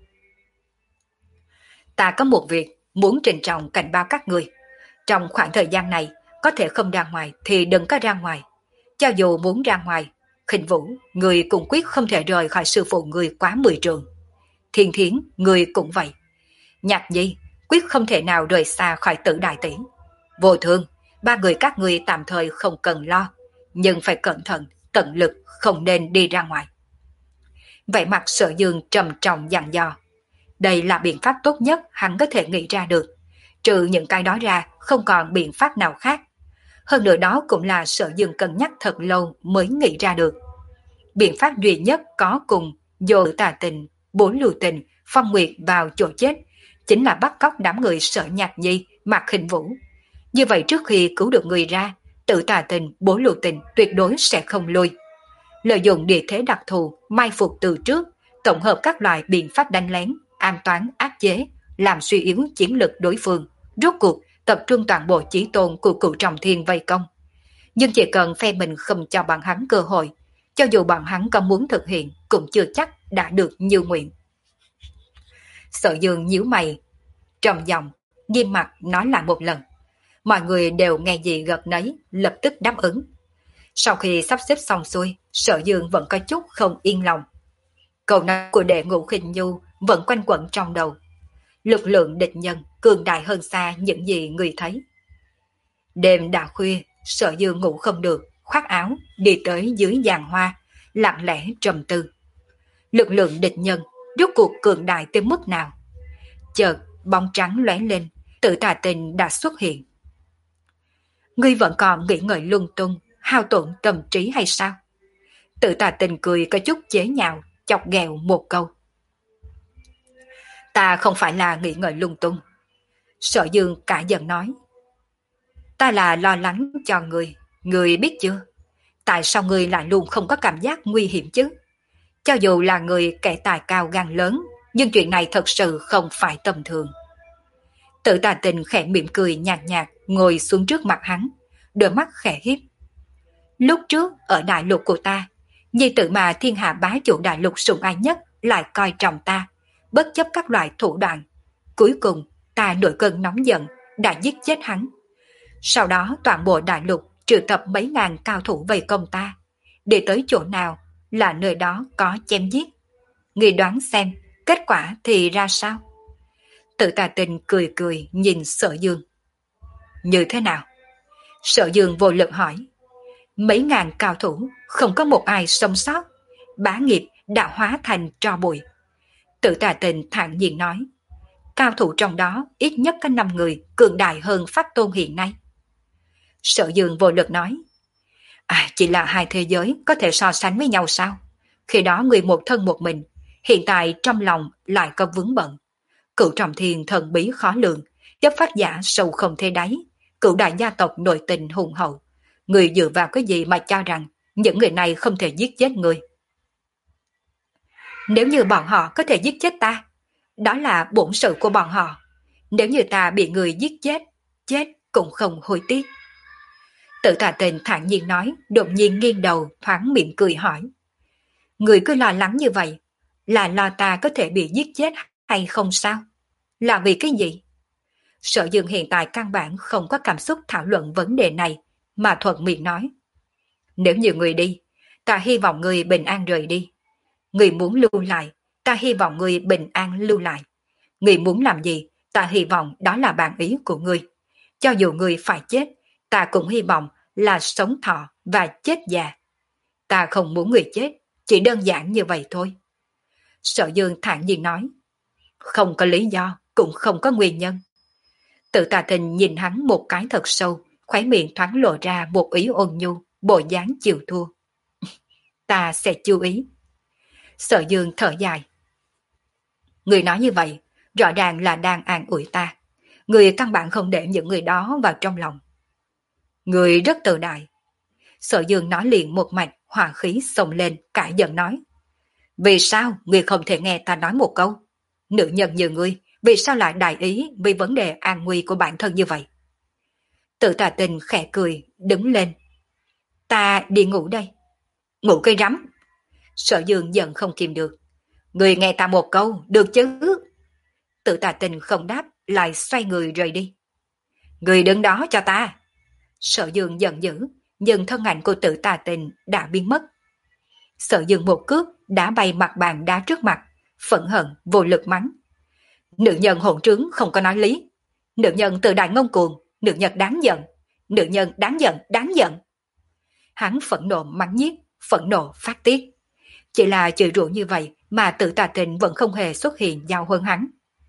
Ta có một việc muốn trình trọng cảnh báo các người. Trong khoảng thời gian này, có thể không ra ngoài thì đừng có ra ngoài. Cho dù muốn ra ngoài, Khinh Vũ, người cũng quyết không thể rời khỏi sư phụ người quá mười trường. Thiên Thiến, người cũng vậy. Nhạc Nhi, quyết không thể nào rời xa khỏi Tử Đại Tỷ. Vô Thương, ba người các người tạm thời không cần lo, nhưng phải cẩn thận, tận lực không nên đi ra ngoài. Vậy mặt Sở Dương trầm trọng dặn dò. Đây là biện pháp tốt nhất hắn có thể nghĩ ra được. Trừ những cái đó ra, không còn biện pháp nào khác. Hơn nữa đó cũng là Sở Dương cân nhắc thật lâu mới nghĩ ra được. Biện pháp duy nhất có cùng dồ Tà Tình, Bố Lưu Tình, Phong Nguyệt vào chỗ chết, chính là bắt cóc đám người Sở Nhạc Nhi, Mạc Khinh Vũ. Như vậy trước khi cứu được người ra, Tử Tà Tình, Bố Lưu Tình tuyệt đối sẽ không lui. Lợi dụng địa thế đặc thù, mai phục từ trước, tổng hợp các loại biện pháp đánh lén, an toán, áp chế, làm suy yếu chiến lực đối phương, rốt cuộc tập trung toàn bộ chí tôn của cựu trọng thiên vây công. Nhưng chỉ cần phe mình không cho bọn hắn cơ hội, cho dù bọn hắn có muốn thực hiện cũng chưa chắc đã được như nguyện. Sở Dương nhíu mày, trầm giọng, nghiêm mặt nói lại một lần. Mọi người đều nghe gì gật nấy, lập tức đáp ứng. Sau khi sắp xếp xong xuôi, Sở Dương vẫn có chút không yên lòng. Câu nói của đệ Ngũ Khinh Nhu vẫn quanh quẩn trong đầu. Lực lượng địch nhân cường đại hơn xa những gì người thấy. Đêm đã khuya, Sở Dương ngủ không được, khoác áo, đi tới dưới giàn hoa, lặng lẽ trầm tư. Lực lượng địch nhân rốt cuộc cường đại tới mức nào? Chợt, bóng trắng lóe lên, Tử Tà Tình đã xuất hiện. Ngươi vẫn còn nghĩ ngợi lung tung, hao tổn tâm trí hay sao? Tự Tà Tình cười có chút chế nhạo, chọc ghẹo một câu. Ta không phải là nghĩ ngợi lung tung. Sở Dương cả giận nói. Ta là lo lắng cho ngươi, ngươi biết chưa? Tại sao ngươi lại luôn không có cảm giác nguy hiểm chứ? Cho dù là người kẻ tài cao gan lớn, nhưng chuyện này thật sự không phải tầm thường. Tự Tà Tình khẽ mỉm cười nhạt nhạt, ngồi xuống trước mặt hắn, đôi mắt khẽ híp. Lúc trước ở đại lục của ta, nhi tử mà thiên hạ bá chủ đại lục sủng ái nhất lại coi trọng ta, bất chấp các loại thủ đoạn. Cuối cùng, ta nổi cơn nóng giận, đã giết chết hắn. Sau đó toàn bộ đại lục triệu tập mấy ngàn cao thủ vây công ta. Để tới chỗ nào là nơi đó có chém giết. Người đoán xem, kết quả thì ra sao? Tự Tà Tình cười cười nhìn Sở Dương. Như thế nào? Sở Dương vô lực hỏi. Mấy ngàn cao thủ, không có một ai sống sót. Bá nghiệp đã hóa thành tro bụi. Tự Tà Tình thản nhiên nói. Cao thủ trong đó ít nhất có năm người cường đại hơn Pháp Tôn hiện nay. Sở Dương vô lực nói. À, chỉ là hai thế giới có thể so sánh với nhau sao? Khi đó người một thân một mình, hiện tại trong lòng lại có vướng bận. Cửu trọng thiên thần bí khó lường, chấp pháp giả sâu không thể đáy, cửu đại gia tộc nội tình hùng hậu. Người dựa vào cái gì mà cho rằng những người này không thể giết chết người? Nếu như bọn họ có thể giết chết ta, đó là bổn sự của bọn họ. Nếu như ta bị người giết chết, chết cũng không hối tiếc. Tự Tà Tình thản nhiên nói, đột nhiên nghiêng đầu thoáng mỉm cười hỏi. Người cứ lo lắng như vậy, là lo ta có thể bị giết chết hay không sao? Là vì cái gì? Sở Dương hiện tại căn bản không có cảm xúc thảo luận vấn đề này, mà thuận miệng nói. Nếu như người đi, ta hy vọng người bình an rời đi. Người muốn lưu lại, ta hy vọng người bình an lưu lại. Người muốn làm gì, ta hy vọng đó là bản ý của người. Cho dù người phải chết, ta cũng hy vọng là sống thọ và chết già. Ta không muốn người chết, chỉ đơn giản như vậy thôi. Sở Dương thản nhiên nói. Không có lý do, cũng không có nguyên nhân. Tự Tà Tình nhìn hắn một cái thật sâu, khóe miệng thoáng lộ ra một ý ôn nhu, bộ dáng chịu thua. Ta sẽ chú ý. Sở Dương thở dài. Người nói như vậy, rõ ràng là đang an ủi ta. Người căn bản không để những người đó vào trong lòng. Người rất tự đại. Sở Dương nói liền một mạch, hỏa khí xông lên, cãi giận nói. Vì sao người không thể nghe ta nói một câu? Nữ nhân như ngươi, vì sao lại đại ý vì vấn đề an nguy của bản thân như vậy? Tự Tà Tình khẽ cười, đứng lên. Ta đi ngủ đây. Ngủ cây rắm. Sở Dương giận không kìm được. Người nghe ta một câu, được chứ? Tự Tà Tình không đáp, lại xoay người rời đi. Người đứng đó cho ta. Sở Dương giận dữ, nhưng thân ảnh của Tự Tà Tình đã biến mất. Sở Dương một cước đã bay mặt bàn đá trước mặt, phẫn hận vô lực mắng. Nữ nhân hỗn trướng không có nói lý. Nữ nhân tự đại ngông cuồng, nữ nhân đáng giận. Nữ nhân đáng giận, đáng giận. Hắn phẫn nộ mắng nhiếc, phẫn nộ phát tiết. Chỉ là chửi rủa như vậy mà Tự Tà Tình vẫn không hề xuất hiện giao hơn hắn.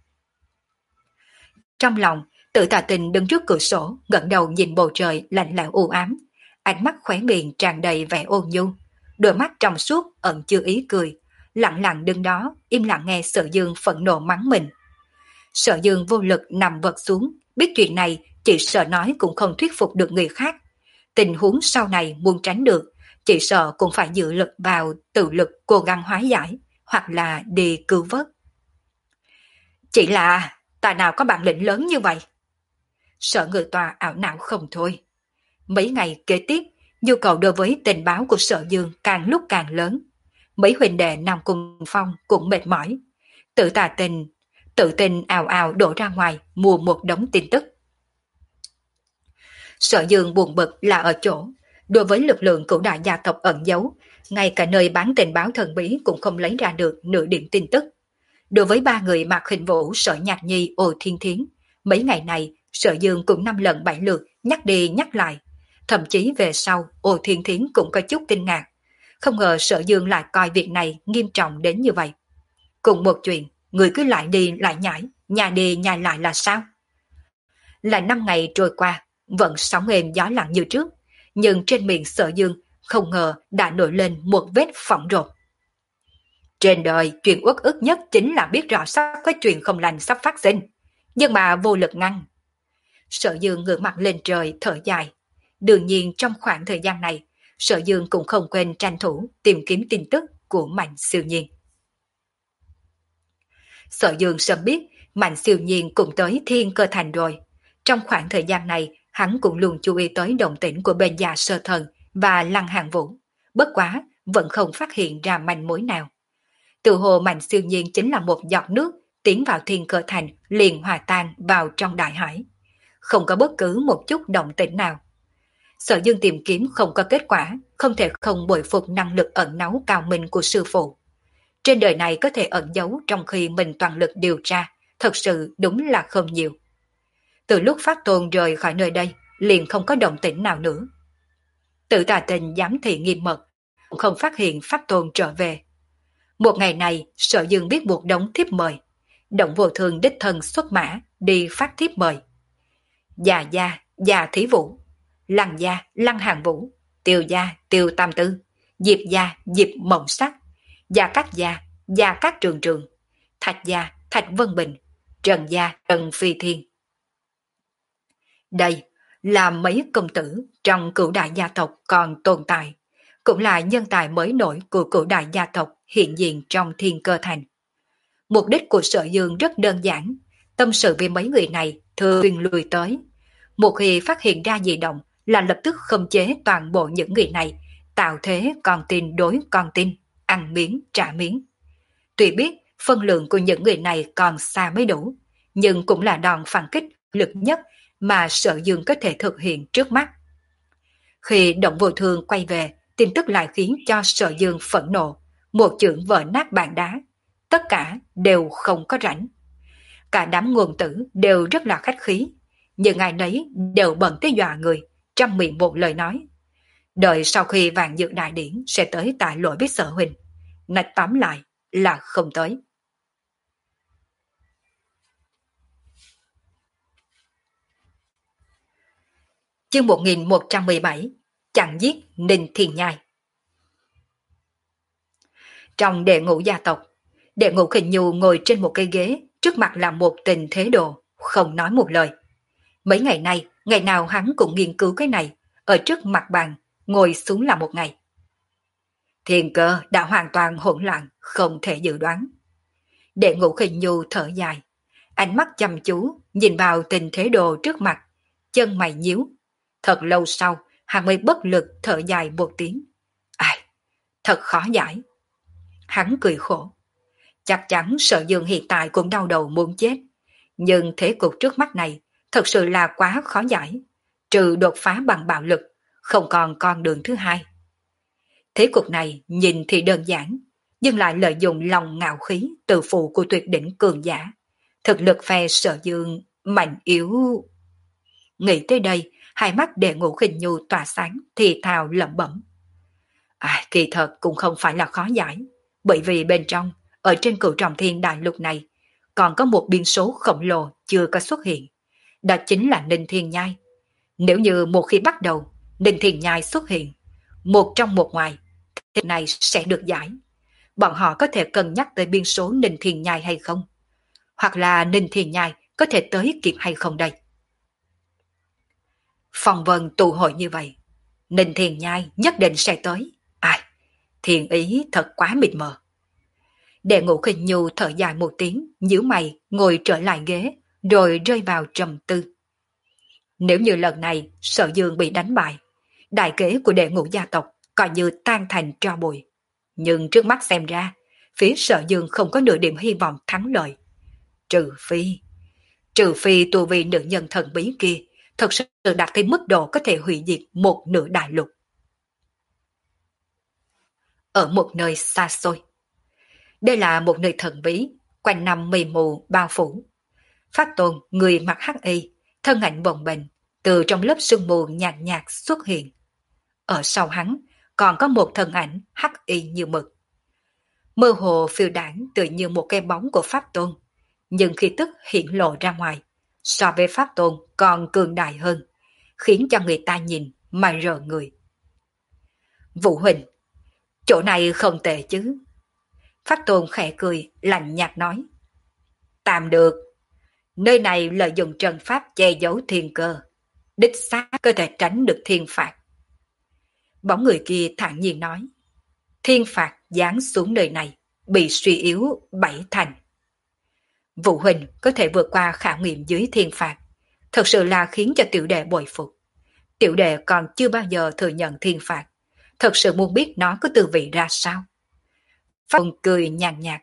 Trong lòng, Tự Tà Tình đứng trước cửa sổ, ngẩng đầu nhìn bầu trời lạnh lẽo u ám, ánh mắt khóe miệng tràn đầy vẻ ôn nhu, đôi mắt trong suốt ẩn chứa ý cười, lặng lặng đứng đó, im lặng nghe Sở Dương phẫn nộ mắng mình. Sở Dương vô lực nằm vật xuống, biết chuyện này chỉ sợ nói cũng không thuyết phục được người khác. Tình huống sau này muốn tránh được, chỉ sợ cũng phải dựa lực vào tự lực cố gắng hóa giải, hoặc là đi cứu vớt. Chỉ là, ta nào có bản lĩnh lớn như vậy? Sở Ngự Tòa ảo não không thôi. Mấy ngày kế tiếp, nhu cầu đối với tình báo của Sở Dương càng lúc càng lớn. Mấy huynh đệ nằm cùng phong cũng mệt mỏi. Tự tà tình, tự tình ào ào đổ ra ngoài mua một đống tin tức. Sở Dương buồn bực là ở chỗ, đối với lực lượng cửu đại gia tộc ẩn giấu, ngay cả nơi bán tình báo thần bí cũng không lấy ra được nửa điểm tin tức. Đối với ba người Mạc Hình Vũ, Sở Nhạc Nhi, Ô Thiên Thiến, mấy ngày này Sở Dương cũng năm lần bảy lượt nhắc đi nhắc lại. Thậm chí về sau, Ô Thiên Thiến cũng có chút kinh ngạc. Không ngờ Sở Dương lại coi việc này nghiêm trọng đến như vậy. Cùng một chuyện, người cứ lại đi lại nhảy, nhà đi nhà lại là sao? Là năm ngày trôi qua, vẫn sóng êm gió lặng như trước, nhưng trên miệng Sở Dương không ngờ đã nổi lên một vết phỏng rộp. Trên đời chuyện uất ức nhất chính là biết rõ sắp có chuyện không lành sắp phát sinh, nhưng mà vô lực ngăn. Sở Dương ngửa mặt lên trời thở dài. Đương nhiên trong khoảng thời gian này, Sở Dương cũng không quên tranh thủ tìm kiếm tin tức của Mạnh Siêu Nhiên. Sở Dương sớm biết Mạnh Siêu Nhiên cũng tới Thiên Cơ Thành rồi. Trong khoảng thời gian này, hắn cũng luôn chú ý tới động tĩnh của bên già Sơ Thần và Lăng Hàng Vũ. Bất quá, vẫn không phát hiện ra manh mối nào. Tự hồ Mạnh Siêu Nhiên chính là một giọt nước tiến vào Thiên Cơ Thành liền hòa tan vào trong đại hải. Không có bất cứ một chút động tĩnh nào. Sở Dương tìm kiếm không có kết quả, không thể không bội phục năng lực ẩn náu cao minh của sư phụ. Trên đời này có thể ẩn giấu trong khi mình toàn lực điều tra, thật sự đúng là không nhiều. Từ lúc Pháp Tôn rời khỏi nơi đây, liền không có động tĩnh nào nữa. Tự Tà Tình giám thị nghiêm mật, cũng không phát hiện Pháp Tôn trở về. Một ngày này, Sở Dương biết buộc đống thiếp mời. Động Vô Thường đích thân xuất mã, đi phát thiếp mời. Già Gia, Già Thí Vũ, Lăng Gia, Lăng Hàng Vũ, Tiêu Gia, Tiêu Tam Tư, Diệp Gia, Diệp Mộng Sắc, Gia Cát Gia, Gia Cát Trường Trường, Thạch Gia, Thạch Vân Bình, Trần Gia, Trần Phi Thiên. Đây là mấy công tử trong cửu đại gia tộc còn tồn tại, cũng là nhân tài mới nổi của cửu đại gia tộc hiện diện trong Thiên Cơ Thành. Mục đích của Sở Dương rất đơn giản, tâm sự với mấy người này thường xuyên lùi tới. Một khi phát hiện ra dị động là lập tức khống chế toàn bộ những người này, tạo thế con tin đối con tin, ăn miếng trả miếng. Tuy biết phân lượng của những người này còn xa mới đủ, nhưng cũng là đòn phản kích lực nhất mà Sở Dương có thể thực hiện trước mắt. Khi Động Vô Thường quay về, tin tức lại khiến cho Sở Dương phẫn nộ, một chưởng vỡ nát bàn đá. Tất cả đều không có rảnh. Cả đám nguồn tử đều rất là khách khí, nhưng ai nấy đều bận tới dọa người, trăm miệng một lời nói. Đợi sau khi Vạn Dược Đại Điển sẽ tới tạ lỗi với Sở Huynh, nói tóm lại là không tới. Chương một nghìn một trăm mười bảy, chặn giết Ninh Thiên Nhai. Trong đệ ngũ gia tộc, đệ ngũ Khinh Nhu ngồi trên một cây ghế, trước mặt là một Tình Thế Đồ, không nói một lời. Mấy ngày nay, ngày nào hắn cũng nghiên cứu cái này, ở trước mặt bàn, ngồi xuống là một ngày. Thiên cơ đã hoàn toàn hỗn loạn, không thể dự đoán. Đệ ngũ Khinh Nhu thở dài, ánh mắt chăm chú, nhìn vào Tình Thế Đồ trước mặt, chân mày nhíu. Thật lâu sau, hắn mới bất lực thở dài một tiếng. Ai, thật khó giải. Hắn cười khổ. Chắc chắn Sở Dương hiện tại cũng đau đầu muốn chết. Nhưng thế cục trước mắt này thật sự là quá khó giải. Trừ đột phá bằng bạo lực, không còn con đường thứ hai. Thế cục này nhìn thì đơn giản, nhưng lại lợi dụng lòng ngạo khí tự phụ của tuyệt đỉnh cường giả. Thực lực phe Sở Dương mạnh yếu. Nghĩ tới đây, hai mắt Đệ ngũ Khinh Nhu tỏa sáng thì thào lẩm bẩm. À, kỳ thật cũng không phải là khó giải, bởi vì bên trong, ở trên cửu trọng thiên đại lục này, còn có một biên số khổng lồ chưa có xuất hiện. Đó chính là Ninh Thiên Nhai. Nếu như một khi bắt đầu, Ninh Thiên Nhai xuất hiện, một trong một ngoài, thì này sẽ được giải. Bọn họ có thể cân nhắc tới biên số Ninh Thiên Nhai hay không? Hoặc là Ninh Thiên Nhai có thể tới kịp hay không đây? Phong vân tụ hội như vậy, Ninh Thiên Nhai nhất định sẽ tới. Ai, thiền ý thật quá mịt mờ. Đệ ngũ Khinh Nhu thở dài một tiếng, nhíu mày, ngồi trở lại ghế, rồi rơi vào trầm tư. Nếu như lần này Sở Dương bị đánh bại, đại kế của đệ ngũ gia tộc coi như tan thành tro bụi. Nhưng trước mắt xem ra, phía Sở Dương không có nửa điểm hy vọng thắng lợi. Trừ phi, trừ phi tu vi nữ nhân thần bí kia thật sự đạt tới mức độ có thể hủy diệt một nửa đại lục. Ở một nơi xa xôi, đây là một nơi thần bí, quanh năm mây mù bao phủ. Pháp Tôn, người mặc hắc y, thân ảnh bồng bềnh, từ trong lớp sương mù nhạt nhạt xuất hiện. Ở sau hắn còn có một thân ảnh hắc y như mực. Mơ hồ phiêu đảng tự như một cái bóng của Pháp Tôn, nhưng khi tức hiện lộ ra ngoài, so với Pháp Tôn còn cường đại hơn, khiến cho người ta nhìn mà rờ người. Vũ huynh, chỗ này không tệ chứ? Pháp Tôn khẽ cười, lạnh nhạt nói. Tạm được, nơi này lợi dụng trần pháp che giấu thiên cơ, đích xác có thể tránh được thiên phạt. Bóng người kia thản nhiên nói. Thiên phạt giáng xuống nơi này, bị suy yếu bảy thành. Vũ huynh có thể vượt qua khảo nghiệm dưới thiên phạt, thật sự là khiến cho tiểu đệ bội phục. Tiểu đệ còn chưa bao giờ thừa nhận thiên phạt, thật sự muốn biết nó có tư vị ra sao. Pháp Tôn cười nhàn nhạt.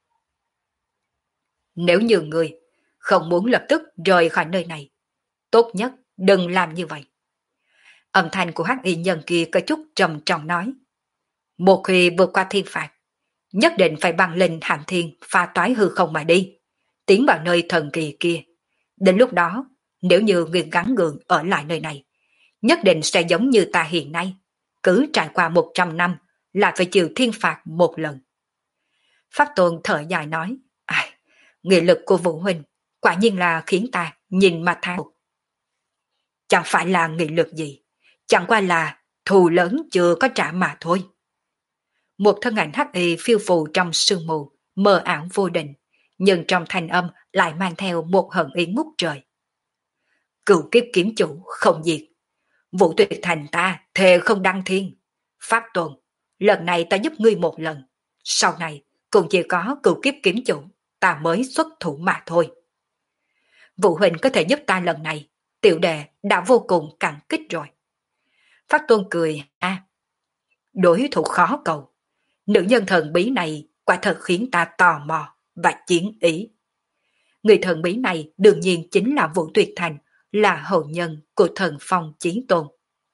Nếu như người không muốn lập tức rời khỏi nơi này, tốt nhất đừng làm như vậy. Âm thanh của hắc y nhân kia có chút trầm trọng nói. Một khi vượt qua thiên phạt, nhất định phải băng linh hành thiên pha toái hư không mà đi, tiến vào nơi thần kỳ kia. Đến lúc đó, nếu như người gắn gượng ở lại nơi này, nhất định sẽ giống như ta hiện nay, cứ trải qua một trăm năm là phải chịu thiên phạt một lần. Pháp Tôn thở dài nói, ai, nghị lực của Vũ huynh quả nhiên là khiến ta nhìn mà thán phục. Chẳng phải là nghị lực gì, chẳng qua là thù lớn chưa có trả mà thôi. Một thân ảnh hắc y phiêu phù trong sương mù, mờ ảo vô định, nhưng trong thanh âm lại mang theo một hận ý ngút trời. Cửu kiếp kiếm chủ không diệt, Vũ Tuyệt Thành ta thề không đăng thiên. Pháp Tôn, lần này ta giúp ngươi một lần, sau này cũng chỉ có cửu kiếp kiếm chủ ta mới xuất thủ mà thôi. Vũ huynh có thể giúp ta lần này, tiểu đệ đã vô cùng cảm kích rồi. Pháp Tôn cười, a, à, đối thủ khó cầu. Nữ nhân thần bí này quả thật khiến ta tò mò và chiến ý. Người thần bí này đương nhiên chính là Vũ Tuyệt Thành, là hậu nhân của thần Phong Chí Tôn.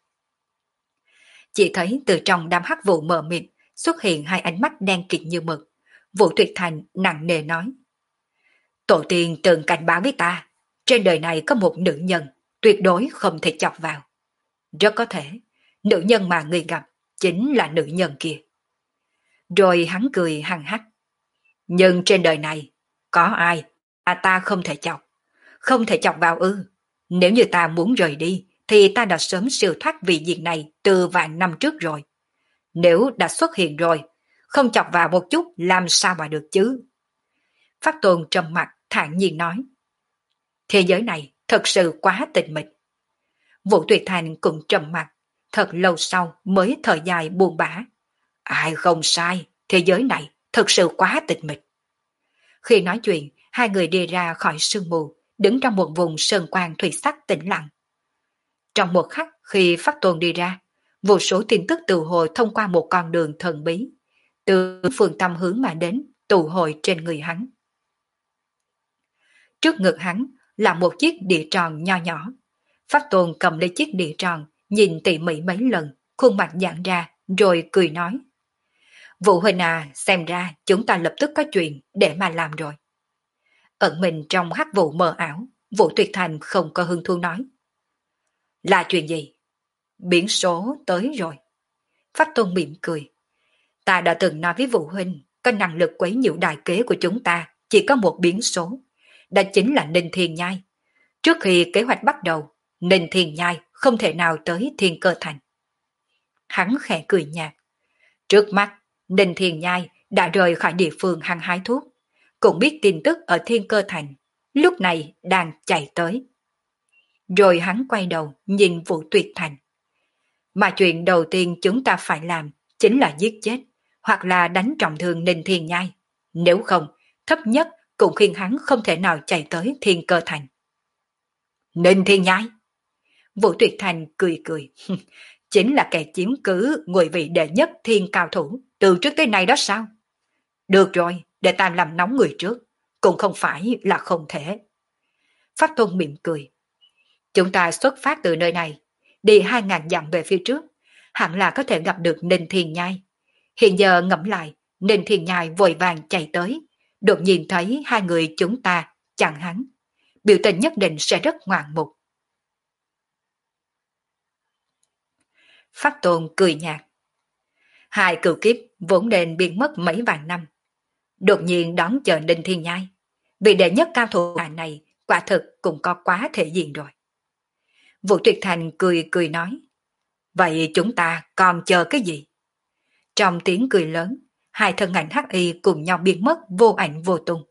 Chỉ thấy từ trong đám hắc vụ mờ mịt xuất hiện hai ánh mắt đen kịt như mực. Vũ Tuyệt Thành nặng nề nói. Tổ tiên từng cảnh báo với ta, trên đời này có một nữ nhân tuyệt đối không thể chọc vào. Rất có thể, nữ nhân mà người gặp chính là nữ nhân kia. Rồi hắn cười hăng hắc. Nhưng trên đời này, có ai mà ta không thể chọc? Không thể chọc vào ư? Nếu như ta muốn rời đi, thì ta đã sớm siêu thoát vị diện này từ vạn năm trước rồi. Nếu đã xuất hiện rồi, không chọc vào một chút làm sao mà được chứ? Pháp Tôn trầm mặt thản nhiên nói. Thế giới này thật sự quá tịch mịch. Vũ Tuyệt Thành cũng trầm mặt, thật lâu sau mới thở dài buồn bã. Ai không sai, thế giới này thật sự quá tịch mịch. Khi nói chuyện, hai người đi ra khỏi sương mù, đứng trong một vùng sơn quang thủy sắc tĩnh lặng. Trong một khắc khi Pháp Tôn đi ra, vô số tin tức từ hồi thông qua một con đường thần bí, từ phương tâm hướng mà đến, tụ hội trên người hắn. Trước ngực hắn là một chiếc đĩa tròn nho nhỏ. Pháp Tôn cầm lấy chiếc đĩa tròn, nhìn tỉ mỉ mấy lần, khuôn mặt giãn ra, rồi cười nói. Vũ huynh à, xem ra chúng ta lập tức có chuyện để mà làm rồi. Ẩn mình trong hắc vụ mờ ảo, Vũ Tuyệt Thành không có hứng thú nói. Là chuyện gì? Biển số tới rồi. Pháp Tôn mỉm cười. Ta đã từng nói với Vũ huynh, có năng lực quấy nhiễu đại kế của chúng ta chỉ có một biến số. Đó chính là Ninh Thiên Nhai. Trước khi kế hoạch bắt đầu, Ninh Thiên Nhai không thể nào tới Thiên Cơ Thành. Hắn khẽ cười nhạt. Trước mắt, Ninh Thiên Nhai đã rời khỏi địa phương hăng hái thuốc, cũng biết tin tức ở Thiên Cơ Thành, lúc này đang chạy tới. Rồi hắn quay đầu nhìn Vũ Tuyệt Thành. Mà chuyện đầu tiên chúng ta phải làm chính là giết chết, hoặc là đánh trọng thương Ninh Thiên Nhai. Nếu không, thấp nhất cũng khiến hắn không thể nào chạy tới Thiên Cơ Thành. Ninh Thiên Nhai? Vũ Tuyệt Thành cười cười. Chính là kẻ chiếm cứ ngôi vị đệ nhất thiên cao thủ từ trước tới nay đó sao? Được rồi, để ta làm nóng người trước, cũng không phải là không thể. Pháp Tôn mỉm cười. Chúng ta xuất phát từ nơi này, đi hai ngàn dặm về phía trước, hẳn là có thể gặp được Ninh Thiên Nhai. Hiện giờ ngẫm lại, Ninh Thiên Nhai vội vàng chạy tới, đột nhiên thấy hai người chúng ta chặn hắn. Biểu tình nhất định sẽ rất ngoạn mục. Pháp Tôn cười nhạt. Hai cửu kiếp vốn nên biến mất mấy vạn năm. Đột nhiên đón chờ Ninh Thiên Nhai. Vị đệ nhất cao thủ này quả thực cũng có quá thể diện rồi. Vũ Tuyệt Thành cười cười nói, vậy chúng ta còn chờ cái gì? Trong tiếng cười lớn, hai thân ảnh hắc y cùng nhau biến mất vô ảnh vô tung.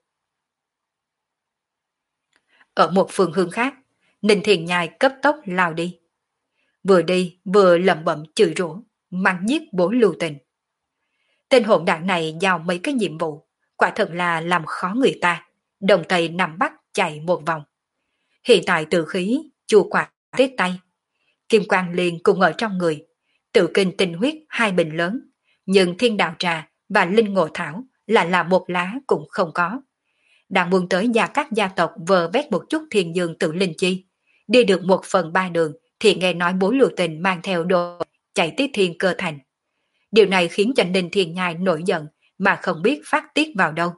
Ở một phương hướng khác, Ninh Thiền Nhai cấp tốc lao đi. Vừa đi vừa lẩm bẩm chửi rủa, mắng nhiếc bố Lưu Tình. Tên hỗn đảng này giao mấy cái nhiệm vụ, quả thật là làm khó người ta, đồng thời nằm bắt chạy một vòng. Hiện tại tự khí, chua quạt, tiết tay. Kim Quang liền cùng ở trong người, tự kinh tinh huyết hai bình lớn, nhưng thiên đạo trà và linh ngộ thảo là là một lá cũng không có. Đang muốn tới gia các gia tộc vờ vét một chút thiên dương tự linh chi. Đi được một phần ba đường thì nghe nói bố Lưu Tình mang theo đồ chạy tới thiên cơ thành. Điều này khiến cho Ninh Thiên Nhai nổi giận mà không biết phát tiết vào đâu.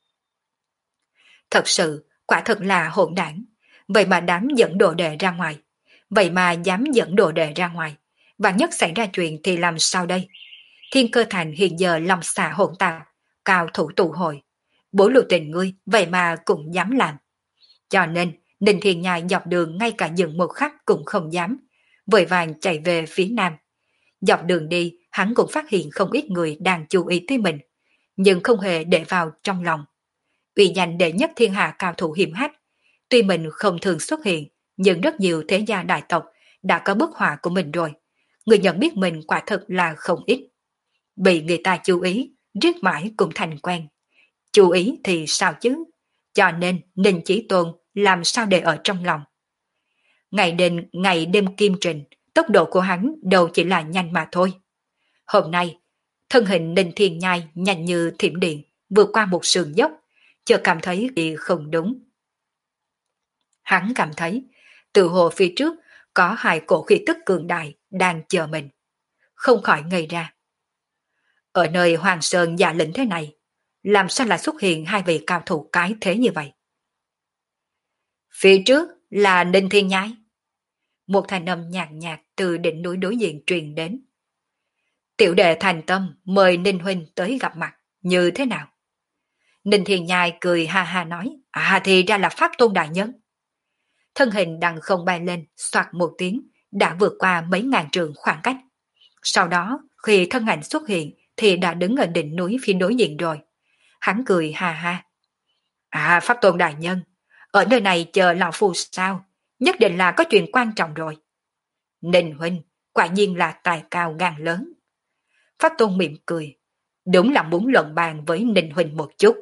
Thật sự, quả thật là hỗn đảng. Vậy mà dám dẫn đồ đệ ra ngoài. Vậy mà dám dẫn đồ đệ ra ngoài. Và nhất xảy ra chuyện thì làm sao đây? Thiên cơ thành hiện giờ lòng xả hỗn tạp, cao thủ tụ hội. Bố Lưu Tình ngươi vậy mà cũng dám làm. Cho nên, Ninh Thiên Nhai dọc đường ngay cả dừng một khắc cũng không dám. Vội vàng chạy về phía nam. Dọc đường đi, hắn cũng phát hiện không ít người đang chú ý tới mình, nhưng không hề để vào trong lòng. Uy danh đệ nhất thiên hạ cao thủ hiểm hách, tuy mình không thường xuất hiện, nhưng rất nhiều thế gia đại tộc đã có bức họa của mình rồi. Người nhận biết mình quả thật là không ít. Bị người ta chú ý, riết mãi cũng thành quen. Chú ý thì sao chứ? Cho nên Ninh Chí Tôn làm sao để ở trong lòng. Ngày đêm, ngày đêm kim trình, tốc độ của hắn đâu chỉ là nhanh mà thôi. Hôm nay, thân hình Ninh Thiên Nhai nhanh như thiểm điện, vượt qua một sườn dốc, chợt cảm thấy gì không đúng. Hắn cảm thấy, từ hồ phía trước có hai cổ khí tức cường đại đang chờ mình. Không khỏi ngây ra. Ở nơi Hoàng Sơn giả lĩnh thế này, làm sao lại xuất hiện hai vị cao thủ cái thế như vậy? Phía trước là Ninh Thiên Nhai. Một thanh âm nhạt nhạt từ đỉnh núi đối diện truyền đến. Tiểu đệ thành tâm mời Ninh Huynh tới gặp mặt, như thế nào? Ninh Thiên Nhai cười ha ha nói, à thì ra là Pháp Tôn Đại Nhân. Thân hình đằng không bay lên, soạt một tiếng, đã vượt qua mấy ngàn trường khoảng cách. Sau đó, khi thân ảnh xuất hiện, thì đã đứng ở đỉnh núi phía đối diện rồi. Hắn cười ha ha. À Pháp Tôn Đại Nhân, ở nơi này chờ lão phu sao? Nhất định là có chuyện quan trọng rồi. Ninh Huynh, quả nhiên là tài cao gan lớn. Pháp Tôn mỉm cười, đúng là muốn luận bàn với Ninh Huynh một chút.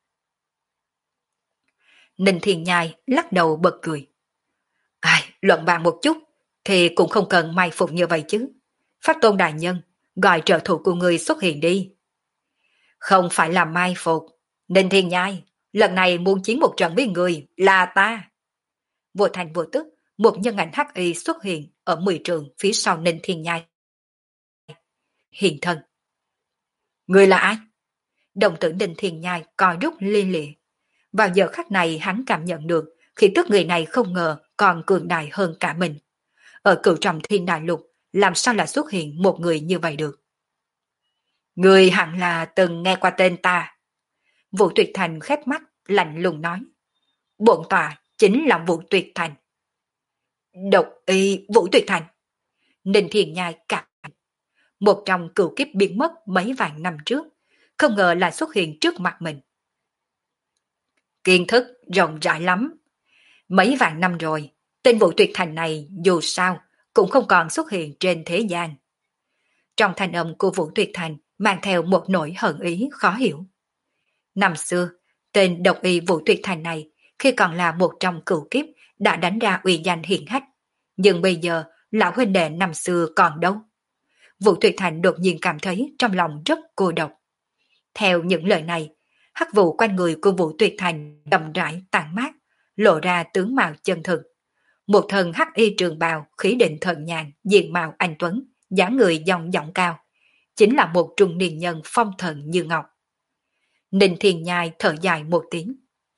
Ninh Thiên Nhai lắc đầu bật cười. Ai, luận bàn một chút, thì cũng không cần mai phục như vậy chứ. Pháp Tôn Đại Nhân, gọi trợ thủ của người xuất hiện đi. Không phải là mai phục. Ninh Thiên Nhai, lần này muốn chiến một trận với người là ta. Vô thành vô tức, một nhân ảnh hắc y xuất hiện ở mười trường phía sau Ninh Thiên Nhai. Hiện thân. Người là ai? Đồng tử Ninh Thiên Nhai coi rút li lịa. Vào giờ khắc này hắn cảm nhận được khi tức người này không ngờ còn cường đại hơn cả mình. Ở cửu trọng thiên đại lục, làm sao lại xuất hiện một người như vậy được? Người hẳn là từng nghe qua tên ta. Vũ Tuyệt Thành khép mắt, lạnh lùng nói. Bổn tòa chính là Vũ Tuyệt Thành. Độc y Vũ Tuyệt Thành. Ninh Thiên Nhai cả. Một trong cửu kiếp biến mất mấy vạn năm trước, không ngờ lại xuất hiện trước mặt mình. Kiến thức rộng rãi lắm. Mấy vạn năm rồi, tên Vũ Tuyệt Thành này dù sao cũng không còn xuất hiện trên thế gian. Trong thanh âm của Vũ Tuyệt Thành mang theo một nỗi hận ý khó hiểu. Năm xưa, tên độc y Vũ Tuyệt Thành này khi còn là một trong cửu kiếp đã đánh ra uy danh hiển hách. Nhưng bây giờ, lão huynh đệ năm xưa còn đâu? Vũ Tuyệt Thành đột nhiên cảm thấy trong lòng rất cô độc. Theo những lời này, hắc vụ quanh người của Vũ Tuyệt Thành đậm rãi tàn mát, lộ ra tướng mạo chân thực. Một thân hắc y trường bào, khí định thần nhàn, diện mạo anh tuấn, dáng người dòng giọng cao, chính là một trung niên nhân phong thần như ngọc. Ninh Thiên Nhai thở dài một tiếng.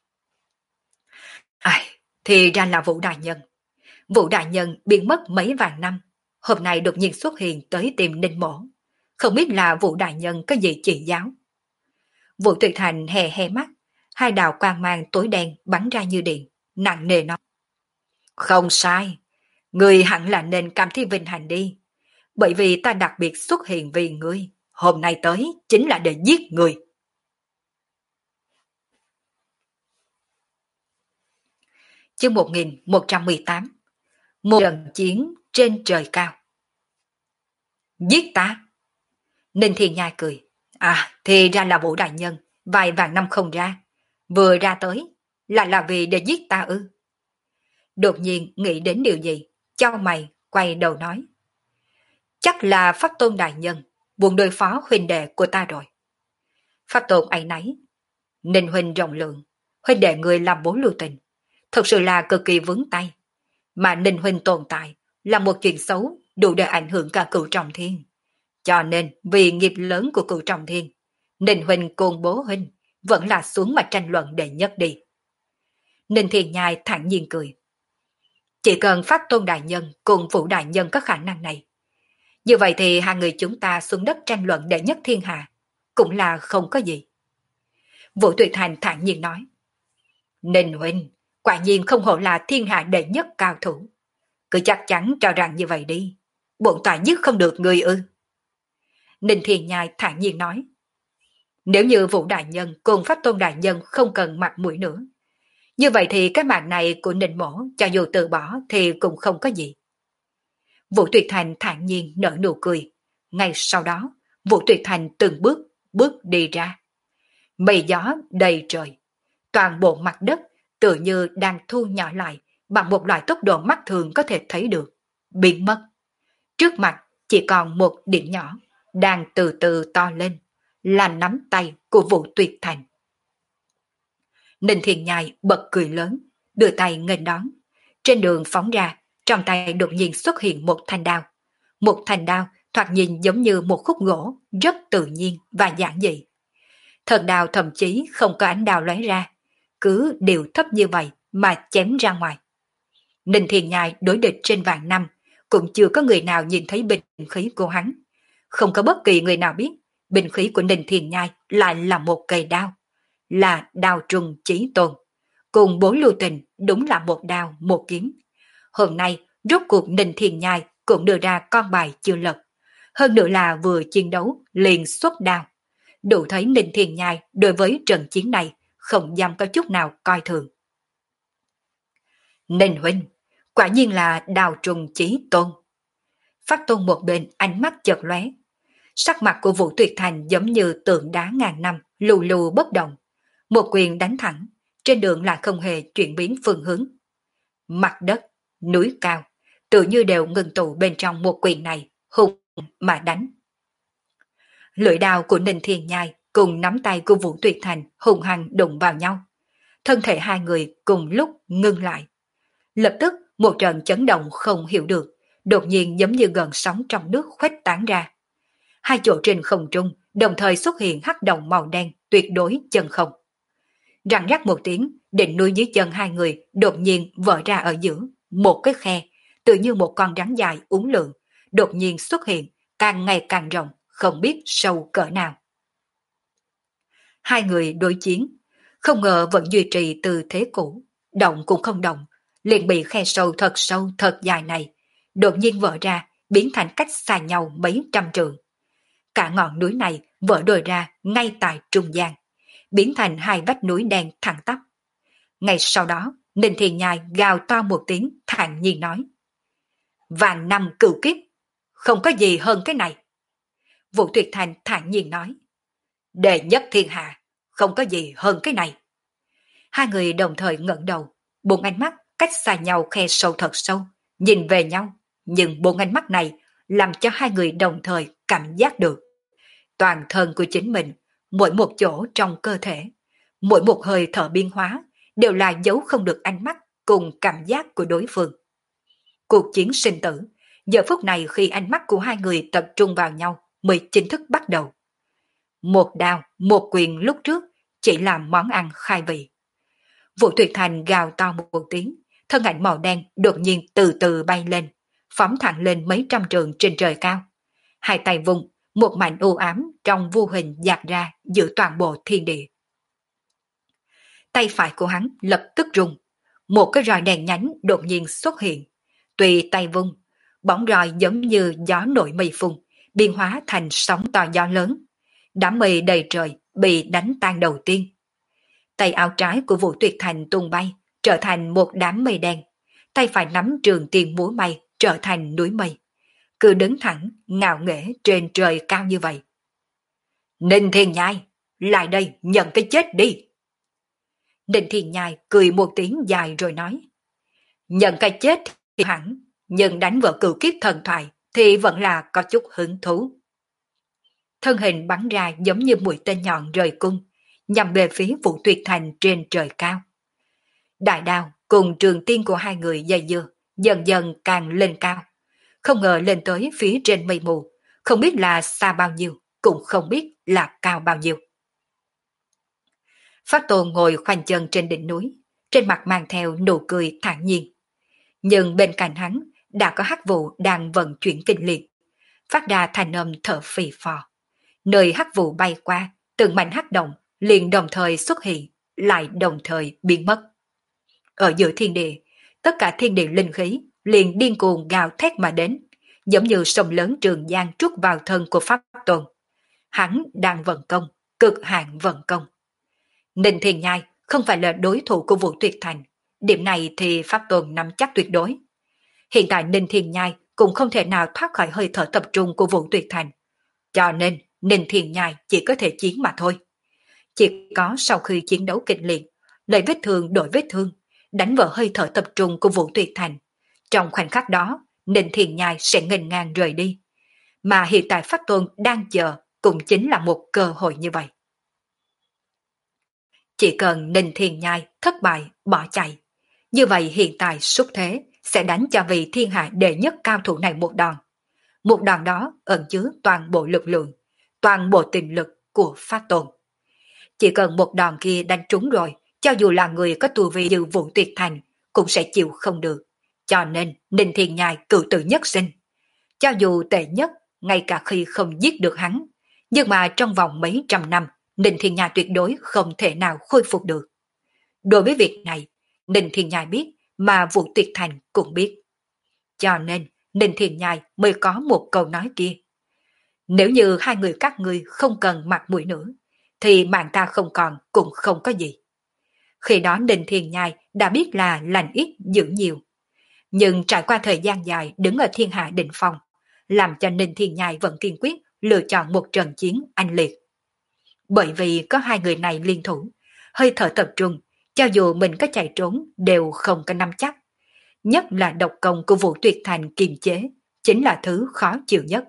Ai, thì ra là Vũ Đại Nhân. Vũ Đại Nhân biến mất mấy vạn năm, hôm nay đột nhiên xuất hiện tới tìm Ninh Mỗ. Không biết là Vũ Đại Nhân có gì chỉ giáo. Vũ Tuyệt Thành hè hè mắt, hai đạo quang mang tối đen bắn ra như điện, nặng nề nói. Không sai, Ngươi hẳn là nên cảm thấy vinh hạnh đi, bởi vì ta đặc biệt xuất hiện vì ngươi, hôm nay tới chính là để giết ngươi. Chương một nghìn một trăm mười tám. Một trận chiến trên trời cao. Giết ta? Ninh Thiên Nhai cười. À, thì ra là Vũ đại nhân, vài vạn năm không ra, vừa ra tới, lại là vì để giết ta ư? Đột nhiên nghĩ đến điều gì, chau mày, quay đầu nói. Chắc là Pháp Tôn đại nhân, buồn đối phó huynh đệ của ta rồi. Pháp Tôn ấy nấy. Ninh huynh rộng lượng, huynh đệ người làm bố lưu tình, thật sự là cực kỳ vướng tay. Mà Ninh huynh tồn tại là một chuyện xấu đủ để ảnh hưởng cả Cửu Trọng Thiên. Cho nên vì nghiệp lớn của Cửu Trọng Thiên, Ninh huynh cùng bố huynh vẫn là xuống mà tranh luận đệ nhất đi. Ninh Thiên Nhai thản nhiên cười. Chỉ cần Pháp Tôn đại nhân cùng Vũ đại nhân có khả năng này, như vậy thì hai người chúng ta xuống đất tranh luận đệ nhất thiên hạ cũng là không có gì. Vũ Tuyệt Thành thản nhiên nói. Ninh huynh, quả nhiên không hổ là thiên hạ đệ nhất cao thủ. Cứ chắc chắn cho rằng như vậy đi. Bổn tọa nhất không được người ư. Ninh Thiên Nhai thản nhiên nói. Nếu như Vũ đại nhân cùng Pháp Tôn đại nhân không cần mặt mũi nữa, như vậy thì cái mạng này của Ninh mổ cho dù từ bỏ thì cũng không có gì. Vũ Tuyệt Thành thản nhiên nở nụ cười. Ngay sau đó, Vũ Tuyệt Thành từng bước, bước đi ra. Mây gió đầy trời. Toàn bộ mặt đất tự như đang thu nhỏ lại bằng một loại tốc độ mắt thường có thể thấy được, biến mất. Trước mặt chỉ còn một điểm nhỏ, đang từ từ to lên, là nắm tay của Vũ Tuyệt Thành. Ninh Thiên Nhai bật cười lớn, đưa tay nghênh đón. Trên đường phóng ra, trong tay đột nhiên xuất hiện một thanh đao. Một thanh đao thoạt nhìn giống như một khúc gỗ, rất tự nhiên và giản dị. Thần đao thậm chí không có ánh đao lóe ra, cứ điều thấp như vậy mà chém ra ngoài. Ninh Thiên Nhai đối địch trên vạn năm, cũng chưa có người nào nhìn thấy binh khí của hắn. Không có bất kỳ người nào biết, binh khí của Ninh Thiên Nhai lại là một cây đao, là đao trùng chí tôn. Cùng bố lưu tình đúng là một đao, một kiếm. Hôm nay, rốt cuộc Ninh Thiên Nhai cũng đưa ra con bài chưa lật. Hơn nữa là vừa chiến đấu liền xuất đao. Đủ thấy Ninh Thiên Nhai đối với trận chiến này không dám có chút nào coi thường. Ninh huynh, quả nhiên là đào trùng chí tôn. Phát Tôn một bên ánh mắt chợt lóe. Sắc mặt của Vũ Tuyệt Thành giống như tượng đá ngàn năm, lù lù bất động. Một quyền đánh thẳng, trên đường lại không hề chuyển biến phương hướng. Mặt đất, núi cao, tự như đều ngừng tụ bên trong một quyền này, hùng mà đánh. Lưỡi đao của Ninh Thiên Nhai cùng nắm tay của Vũ Tuyệt Thành hùng hăng đụng vào nhau. Thân thể hai người cùng lúc ngưng lại. Lập tức một trận chấn động không hiểu được, đột nhiên giống như gần sóng trong nước khuếch tán ra. Hai chỗ trên không trung đồng thời xuất hiện hắc động màu đen tuyệt đối chân không. Răng rắc một tiếng, đỉnh núi dưới chân hai người đột nhiên vỡ ra ở giữa, một cái khe, tự như một con rắn dài uốn lượn, đột nhiên xuất hiện, càng ngày càng rộng, không biết sâu cỡ nào. Hai người đối chiến, không ngờ vẫn duy trì từ thế cũ, động cũng không động, liền bị khe sâu thật sâu thật dài này, đột nhiên vỡ ra, biến thành cách xa nhau mấy trăm trượng. Cả ngọn núi này vỡ đồi ra ngay tại trung gian, biến thành hai vách núi đen thẳng tắp. Ngay sau đó, Ninh Thiên Nhai gào to một tiếng thản nhiên nói. Vạn năm cửu kiếp, không có gì hơn cái này. Vũ Tuyệt Thành thản nhiên nói. Đệ nhất thiên hạ, không có gì hơn cái này. Hai người đồng thời ngẩng đầu, bốn ánh mắt cách xa nhau khe sâu thật sâu, nhìn về nhau, nhưng bốn ánh mắt này làm cho hai người đồng thời cảm giác được. Toàn thân của chính mình, mỗi một chỗ trong cơ thể, mỗi một hơi thở biến hóa, đều là giấu không được ánh mắt cùng cảm giác của đối phương. Cuộc chiến sinh tử, giờ phút này khi ánh mắt của hai người tập trung vào nhau mới chính thức bắt đầu. Một đao, một quyền lúc trước chỉ là món ăn khai vị. Vũ Tuyệt Thành gào to một tiếng, thân ảnh màu đen đột nhiên từ từ bay lên, phóng thẳng lên mấy trăm trượng trên trời cao. Hai tay vùng, một mảnh u ám trong vô hình dạt ra giữa toàn bộ thiên địa. Tay phải của hắn lập tức rung, một cái roi đèn nhánh đột nhiên xuất hiện. Tùy tay vung, bóng roi giống như gió nổi mây phun, biến hóa thành sóng to gió lớn. Đám mây đầy trời bị đánh tan đầu tiên. Tay áo trái của Vũ Tuyệt Thành tung bay, trở thành một đám mây đen. Tay phải nắm trường tiên múa mây, trở thành núi mây. Cứ đứng thẳng, ngạo nghễ trên trời cao như vậy. Ninh Thiên Nhai, lại đây nhận cái chết đi. Ninh Thiên Nhai cười một tiếng dài rồi nói. Nhận cái chết thì hẳn, nhưng đánh vợ cửu kiếp thần thoại thì vẫn là có chút hứng thú. Thân hình bắn ra giống như mũi tên nhọn rời cung, nhằm về phía Vũ Tuyệt Thành trên trời cao. Đại đao cùng trường tiên của hai người dây dưa, dần dần càng lên cao. Không ngờ lên tới phía trên mây mù, không biết là xa bao nhiêu, cũng không biết là cao bao nhiêu. Pháp Tôn ngồi khoanh chân trên đỉnh núi, trên mặt mang theo nụ cười thản nhiên. Nhưng bên cạnh hắn đã có hắc vụ đang vận chuyển kinh liệt, phát ra thành âm thở phì phò. Nơi hắc vụ bay qua, từng mảnh hắc động liền đồng thời xuất hiện, lại đồng thời biến mất. Ở giữa thiên địa, tất cả thiên địa linh khí liền điên cuồng gào thét mà đến, giống như sông lớn Trường Giang trút vào thân của Pháp Tôn. Hắn đang vận công, cực hạn vận công. Ninh Thiên Nhai không phải là đối thủ của Vũ Tuyệt Thành, điểm này thì Pháp Tôn nắm chắc tuyệt đối. Hiện tại Ninh Thiên Nhai cũng không thể nào thoát khỏi hơi thở tập trung của Vũ Tuyệt Thành, cho nên Ninh Thiên Nhai chỉ có thể chiến mà thôi. Chỉ có sau khi chiến đấu kịch liệt, lấy vết thương đổi vết thương, đánh vỡ hơi thở tập trung của Vũ Tuyệt Thành, trong khoảnh khắc đó Ninh Thiên Nhai sẽ nghênh ngang rời đi. Mà hiện tại Pháp Tôn đang chờ cũng chính là một cơ hội như vậy. Chỉ cần Ninh Thiên Nhai thất bại, bỏ chạy, như vậy hiện tại xúc thế sẽ đánh cho vị thiên hạ đệ nhất cao thủ này một đòn. Một đòn đó ẩn chứa toàn bộ lực lượng, toàn bộ tiềm lực của Pháp Tôn. Chỉ cần một đòn kia đánh trúng rồi, cho dù là người có tu vi như Vũ Tuyệt Thành cũng sẽ chịu không được. Cho nên Ninh Thiên Nhai cự tử nhất sinh. Cho dù tệ nhất, ngay cả khi không giết được hắn, nhưng mà trong vòng mấy trăm năm, Ninh Thiên Nhai tuyệt đối không thể nào khôi phục được. Đối với việc này, Ninh Thiên Nhai biết, mà Vũ Tuyệt Thành cũng biết. Cho nên, Ninh Thiên Nhai mới có một câu nói kia. Nếu như hai người các ngươi không cần mặt mũi nữa, thì mạng ta không còn cũng không có gì. Khi đó Ninh Thiên Nhai đã biết là lành ít dữ nhiều. Nhưng trải qua thời gian dài đứng ở thiên hạ đỉnh phong, làm cho Ninh Thiên Nhai vẫn kiên quyết lựa chọn một trận chiến anh liệt. Bởi vì có hai người này liên thủ, hơi thở tập trung, cho dù mình có chạy trốn đều không có nắm chắc. Nhất là độc công của Vũ Tuyệt Thành kiềm chế, chính là thứ khó chịu nhất.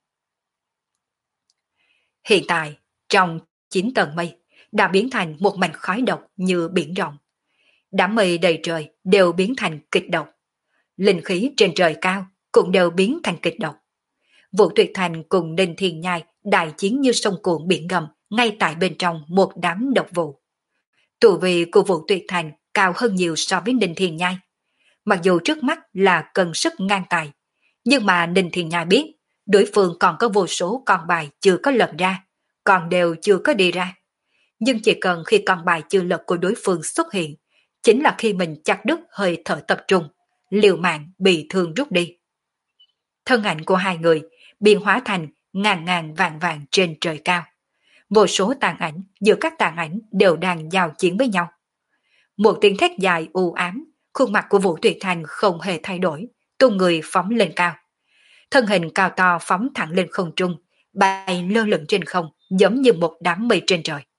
Hiện tại, trong chín tầng mây, đã biến thành một mảnh khói độc như biển rộng. Đám mây đầy trời đều biến thành kịch độc. Linh khí trên trời cao cũng đều biến thành kịch độc. Vũ Tuyệt Thành cùng Ninh Thiên Nhai đại chiến như sông cuộn biển gầm ngay tại bên trong một đám độc vụ. Tu vi của Vũ Tuyệt Thành cao hơn nhiều so với Ninh Thiên Nhai. Mặc dù trước mắt là cần sức ngang tài, nhưng mà Ninh Thiên Nhai biết đối phương còn có vô số con bài chưa có lật ra, còn đều chưa có đi ra. Nhưng chỉ cần khi con bài chưa lật của đối phương xuất hiện, chính là khi mình chặt đứt hơi thở tập trung, liều mạng bị thương rút đi. Thân ảnh của hai người biến hóa thành ngàn ngàn vạn vạn trên trời cao. Vô số tàn ảnh giữa các tàn ảnh đều đang giao chiến với nhau. Một tiếng thét dài u ám, khuôn mặt của Vũ Tuyệt Thành không hề thay đổi, tung người phóng lên cao. Thân hình cao to phóng thẳng lên không trung, bay lơ lửng trên không, giống như một đám mây trên trời.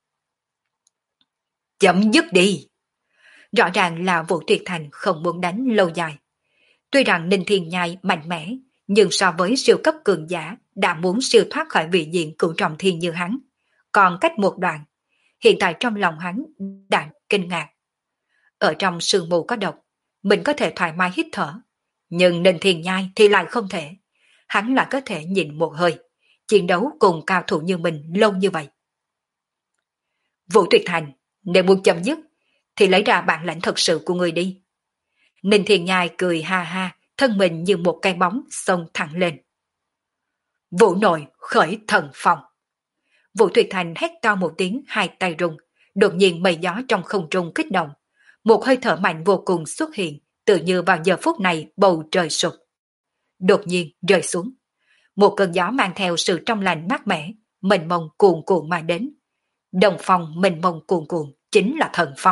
Chấm dứt đi! Rõ ràng là Vũ Tuyệt Thành không muốn đánh lâu dài. Tuy rằng Ninh Thiên Nhai mạnh mẽ, nhưng so với siêu cấp cường giả đã muốn siêu thoát khỏi vị diện cửu trọng thiên như hắn, còn cách một đoạn, hiện tại trong lòng hắn đã kinh ngạc. Ở trong sương mù có độc, mình có thể thoải mái hít thở, nhưng Ninh Thiên Nhai thì lại không thể. Hắn lại có thể nhìn một hơi, chiến đấu cùng cao thủ như mình lâu như vậy. Vũ Tuyệt Thành, nếu muốn chấm dứt, thì lấy ra bản lãnh thật sự của người đi. Ninh Thiên Nhai cười ha ha, thân mình như một cái bóng xông thẳng lên. Vũ nội khởi thần phong. Vũ Tuyệt Thành hét to một tiếng, hai tay rung, đột nhiên mây gió trong không trung kích động, một hơi thở mạnh vô cùng xuất hiện tự như vào giờ phút này bầu trời sụp. Đột nhiên rơi xuống. Một cơn gió mang theo sự trong lành mát mẻ, mênh mông cuồn cuộn mà đến. Đồng phong mênh mông cuồn cuộn chính là thần phong.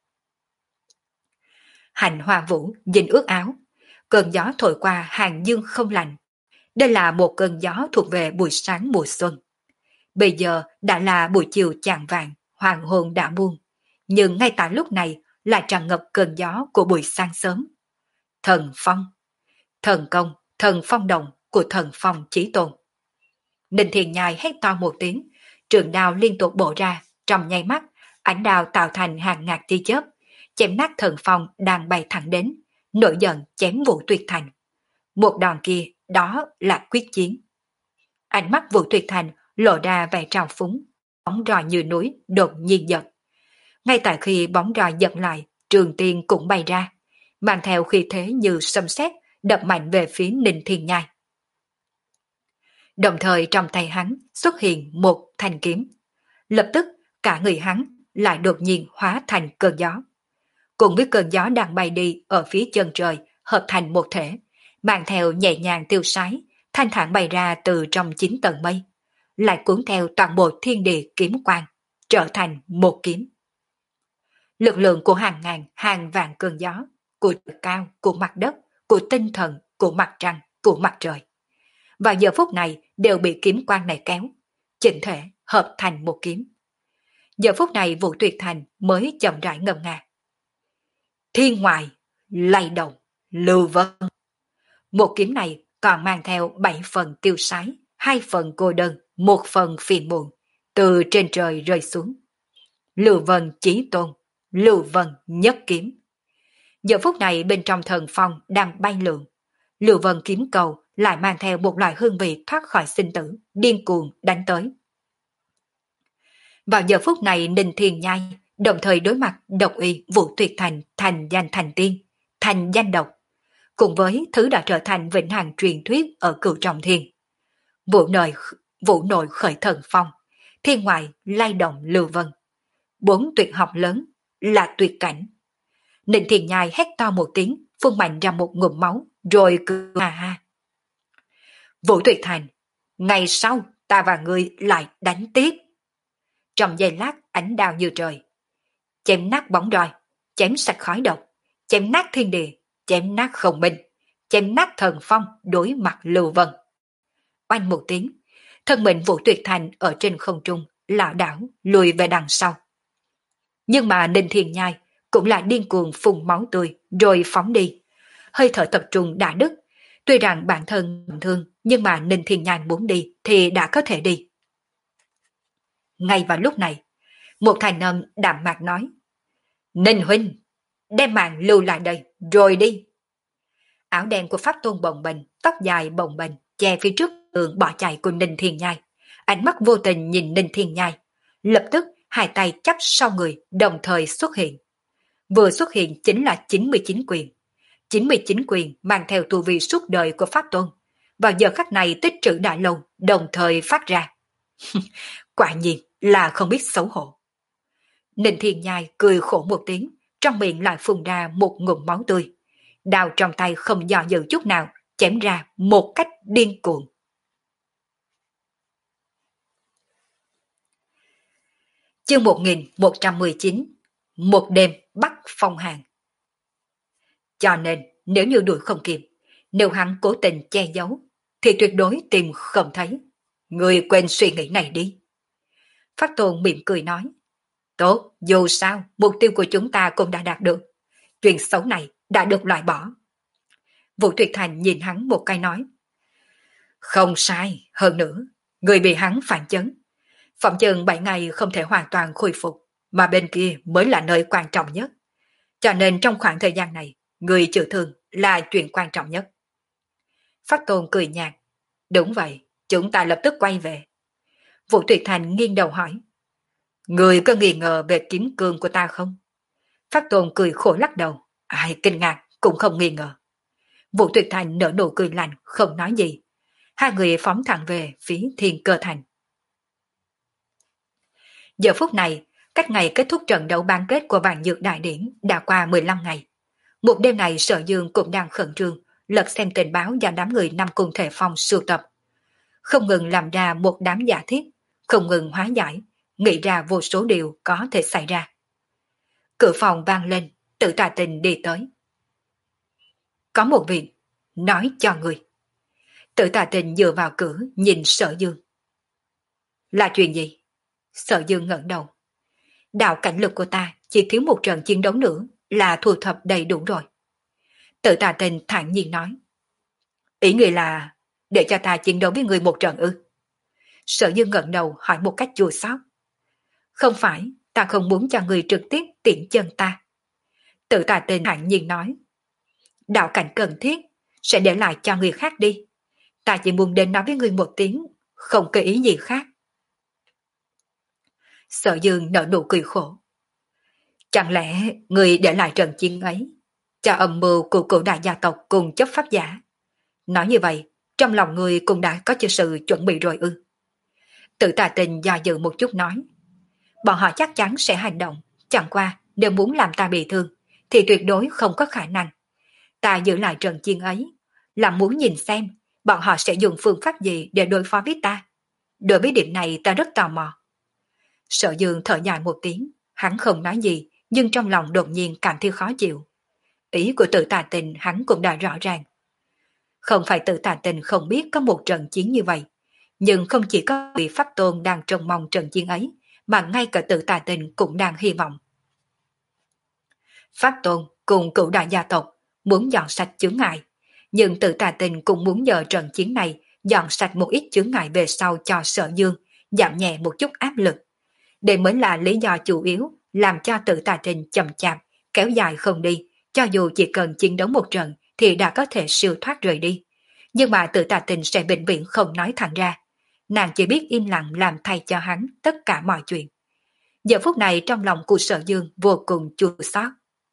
Hành hoa vũ dính ướt áo. Cơn gió thổi qua hàng dương không lạnh. Đây là một cơn gió thuộc về buổi sáng mùa xuân. Bây giờ đã là buổi chiều chạng vàng, hoàng hôn đã buông. Nhưng ngay tại lúc này lại tràn ngập cơn gió của buổi sáng sớm. Thần phong, thần công, thần phong đồng của thần phong chí tôn. Ninh Thiền Nhai hét to một tiếng, trường đao liên tục bổ ra, trong nháy mắt, ánh đao tạo thành hàng ngàn tia chớp, chém nát thần phong đang bay thẳng đến, nổi giận chém Vũ Tuyệt Thành. Một đòn kia, đó là quyết chiến. Ánh mắt Vũ Tuyệt Thành lộ ra vẻ trào phúng, bóng roi như núi đột nhiên giật. Ngay tại khi bóng roi giật lại, trường tiên cũng bay ra, mang theo khí thế như sấm sét đập mạnh về phía Ninh Thiên Nhai. Đồng thời trong tay hắn xuất hiện một thanh kiếm. Lập tức cả người hắn lại đột nhiên hóa thành cơn gió. Cùng với cơn gió đang bay đi ở phía chân trời hợp thành một thể, mang theo nhẹ nhàng tiêu sái, thanh thản bay ra từ trong chín tầng mây, lại cuốn theo toàn bộ thiên địa kiếm quang, trở thành một kiếm. Lực lượng của hàng ngàn, hàng vạn cơn gió, của trời cao, của mặt đất, của tinh thần, của mặt trăng, của mặt trời. Vào giờ phút này đều bị kiếm quang này kéo, chỉnh thể hợp thành một kiếm. Giờ phút này Vũ Tuyệt Thành mới chậm rãi ngâm nga. Thiên ngoại, lay động, lưu vân. Một kiếm này còn mang theo bảy phần tiêu sái, hai phần cô đơn, một phần phiền muộn, từ trên trời rơi xuống. Lưu vân chí tôn, lưu vân nhất kiếm. Giờ phút này bên trong thần phong đang bay lượn. Lưu vân kiếm cầu lại mang theo một loại hương vị thoát khỏi sinh tử, điên cuồng đánh tới. Vào giờ phút này Ninh Thiên Nhai đồng thời đối mặt độc uy Vũ Tuyệt Thành thành danh thành tiên, thành danh độc, cùng với thứ đã trở thành vĩnh hằng truyền thuyết ở Cửu Trọng Thiên. Vũ nội, vũ nội khởi thần phong, thiên ngoại lay động lưu vân. Bốn tuyệt học lớn là tuyệt cảnh. Ninh Thiên Nhai hét to một tiếng, phun mạnh ra một ngụm máu, rồi cười ha ha. Vũ Tuyệt Thành, ngày sau ta và ngươi lại đánh tiếp. Trong giây lát ánh đao như trời, chém nát bóng roi, chém sạch khói độc, chém nát thiên địa, chém nát không minh, chém nát thần phong đối mặt lưu vân. Oanh một tiếng, thân mình Vũ Tuyệt Thành ở trên không trung lảo đảo lùi về đằng sau. Nhưng mà Ninh Thiên Nhai cũng lại điên cuồng phun máu tươi rồi phóng đi, hơi thở tập trung đã đứt. Tuy rằng bản thân bị thương, nhưng mà Ninh Thiên Nhai muốn đi thì đã có thể đi. Ngay vào lúc này, một thanh âm đạm mạc nói: Ninh huynh, đem mạng lưu lại đây, rồi đi. Áo đen của Pháp Tôn bồng bềnh, tóc dài bồng bềnh, che phía trước tường bỏ chạy của Ninh Thiên Nhai. Ánh mắt vô tình nhìn Ninh Thiên Nhai, lập tức hai tay chắp sau người đồng thời xuất hiện. Vừa xuất hiện chính là chín mươi chín quyền. chín mươi chín quyền mang theo tu vi suốt đời của Pháp Tôn. Vào giờ khắc này tích trữ đã lâu, đồng thời phát ra. Quả nhiên là không biết xấu hổ. Ninh Thiên Nhai cười khổ một tiếng, trong miệng lại phun ra một ngụm máu tươi. Đao trong tay không do dự chút nào, chém ra một cách điên cuồng. Chương một nghìn một trăm mười chín. Một đêm bắt phong hàn. Cho nên nếu như đuổi không kịp, nếu hắn cố tình che giấu, thì tuyệt đối tìm không thấy. Người quên suy nghĩ này đi. Pháp Tôn mỉm cười nói. Tốt, dù sao, mục tiêu của chúng ta cũng đã đạt được. Chuyện xấu này đã được loại bỏ. Vũ Tuyệt Thành nhìn hắn một cái nói. Không sai, hơn nữa, người bị hắn phản chấn. Phòng chừng bảy ngày không thể hoàn toàn khôi phục, mà bên kia mới là nơi quan trọng nhất. Cho nên trong khoảng thời gian này, người chữa thương là chuyện quan trọng nhất. Pháp Tôn cười nhạt. Đúng vậy, chúng ta lập tức quay về. Vũ Tuyệt Thành nghiêng đầu hỏi. Người có nghi ngờ về kiếm cương của ta không? Pháp Tôn cười khổ lắc đầu. Ai kinh ngạc cũng không nghi ngờ. Vũ Tuyệt Thành nở nụ cười lạnh, không nói gì. Hai người phóng thẳng về phía Thiên Cơ Thành. Giờ phút này, cách ngày kết thúc trận đấu bán kết của Vạn Dược Đại Điển đã qua mười lăm ngày. Một đêm này Sở Dương cũng đang khẩn trương, lật xem tình báo do đám người Nam Cung Thể Phong sưu tập. Không ngừng làm ra một đám giả thiết, không ngừng hóa giải, nghĩ ra vô số điều có thể xảy ra. Cửa phòng vang lên, Tử Tà Tình đi tới. Có một việc, nói cho người. Tử Tà Tình dựa vào cửa nhìn Sở Dương. Là chuyện gì? Sở Dương ngẩng đầu. Đạo cảnh lực của ta chỉ thiếu một trận chiến đấu nữa là thu thập đầy đủ rồi. Tử Tà Tình thản nhiên nói. Ý người là để cho ta chiến đấu với người một trận ư? Sở Dương ngẩng đầu hỏi một cách chua xót. Không phải, ta không muốn cho người trực tiếp tiễn chân ta. Tử Tà Tình thản nhiên nói. Đạo cảnh cần thiết sẽ để lại cho người khác đi. Ta chỉ muốn đến nói với người một tiếng, không có ý gì khác. Sở Dương nở nụ cười khổ. Chẳng lẽ người để lại trận chiến ấy cho âm mưu của cửu đại gia tộc cùng chấp pháp giả? Nói như vậy, trong lòng người cũng đã có cho sự chuẩn bị rồi ư? Tử Tà Tình do dự một chút nói. Bọn họ chắc chắn sẽ hành động, chẳng qua nếu muốn làm ta bị thương thì tuyệt đối không có khả năng. Ta giữ lại trận chiến ấy là muốn nhìn xem bọn họ sẽ dùng phương pháp gì để đối phó với ta. Đối với điểm này ta rất tò mò. Sở Dương thở dài một tiếng, hắn không nói gì, nhưng trong lòng đột nhiên cảm thấy khó chịu. Ý của Tử Tà Tình hắn cũng đã rõ ràng. Không phải Tử Tà Tình không biết có một trận chiến như vậy, nhưng không chỉ có vị Pháp Tôn đang trông mong trận chiến ấy, mà ngay cả Tử Tà Tình cũng đang hy vọng. Pháp Tôn cùng cửu đại gia tộc muốn dọn sạch chướng ngại, nhưng Tử Tà Tình cũng muốn nhờ trận chiến này dọn sạch một ít chướng ngại về sau cho Sở Dương, giảm nhẹ một chút áp lực. Đây mới là lý do chủ yếu làm cho Tử Tà Tình chậm chạp, kéo dài không đi, cho dù chỉ cần chiến đấu một trận thì đã có thể siêu thoát rời đi. Nhưng mà Tử Tà Tình sẽ vĩnh viễn không nói thẳng ra. Nàng chỉ biết im lặng làm thay cho hắn tất cả mọi chuyện. Giờ phút này trong lòng của Sở Dương vô cùng chua xót.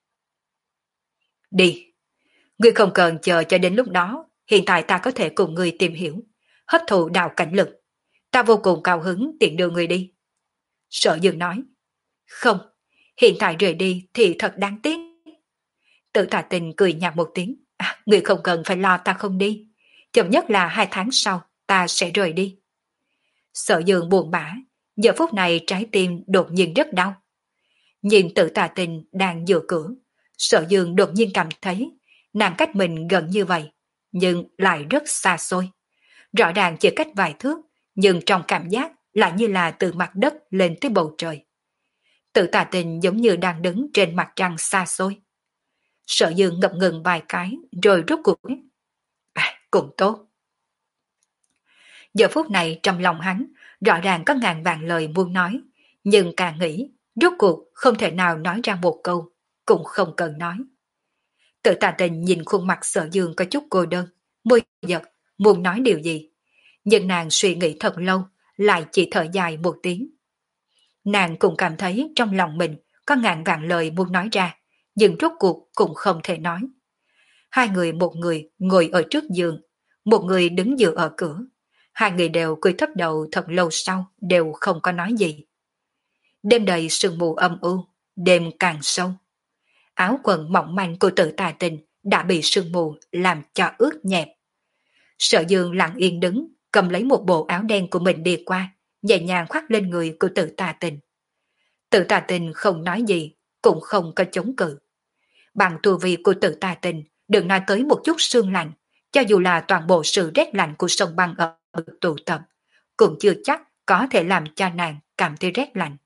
Đi. Ngươi không cần chờ cho đến lúc đó, hiện tại ta có thể cùng ngươi tìm hiểu, hấp thụ đạo cảnh lực. Ta vô cùng cao hứng tiện đưa ngươi đi. Sở Dương nói. Không, hiện tại rời đi thì thật đáng tiếc. Tử Tà Tình cười nhạt một tiếng. À, ngươi không cần phải lo ta không đi. Chậm nhất là hai tháng sau ta sẽ rời đi. Sở Dương buồn bã, giờ phút này trái tim đột nhiên rất đau. Nhìn Tử Tà Tình đang dựa cửa, Sở Dương đột nhiên cảm thấy nàng cách mình gần như vậy, nhưng lại rất xa xôi. Rõ ràng chỉ cách vài thước, nhưng trong cảm giác lại như là từ mặt đất lên tới bầu trời. Tử Tà Tình giống như đang đứng trên mặt trăng xa xôi. Sở Dương ngập ngừng vài cái rồi rút cuộc. À, cũng tốt. Giờ phút này trong lòng hắn rõ ràng có ngàn vạn lời muốn nói, nhưng càng nghĩ rút cuộc không thể nào nói ra một câu, cũng không cần nói. Tử Tà Tình nhìn khuôn mặt Sở Dương có chút cô đơn, môi giật, muốn nói điều gì. Nhưng nàng suy nghĩ thật lâu, lại chỉ thở dài một tiếng. Nàng cũng cảm thấy trong lòng mình có ngàn vạn lời muốn nói ra, nhưng rốt cuộc cũng không thể nói. Hai người, một người ngồi ở trước giường, một người đứng dựa ở cửa. Hai người đều cười thấp đầu thật lâu sau, đều không có nói gì. Đêm đầy sương mù âm u, đêm càng sâu. Áo quần mỏng manh của Tử Tà Tình đã bị sương mù làm cho ướt nhẹp. Sở Dương lặng yên đứng, cầm lấy một bộ áo đen của mình đi qua, nhẹ nhàng khoác lên người của Tử Tà Tình. Tử Tà Tình không nói gì, cũng không có chống cự. Bằng tu vi của Tử Tà Tình, đừng nói tới một chút sương lạnh, cho dù là toàn bộ sự rét lạnh của sông băng ở tụ tập, cũng chưa chắc có thể làm cho nàng cảm thấy rét lạnh.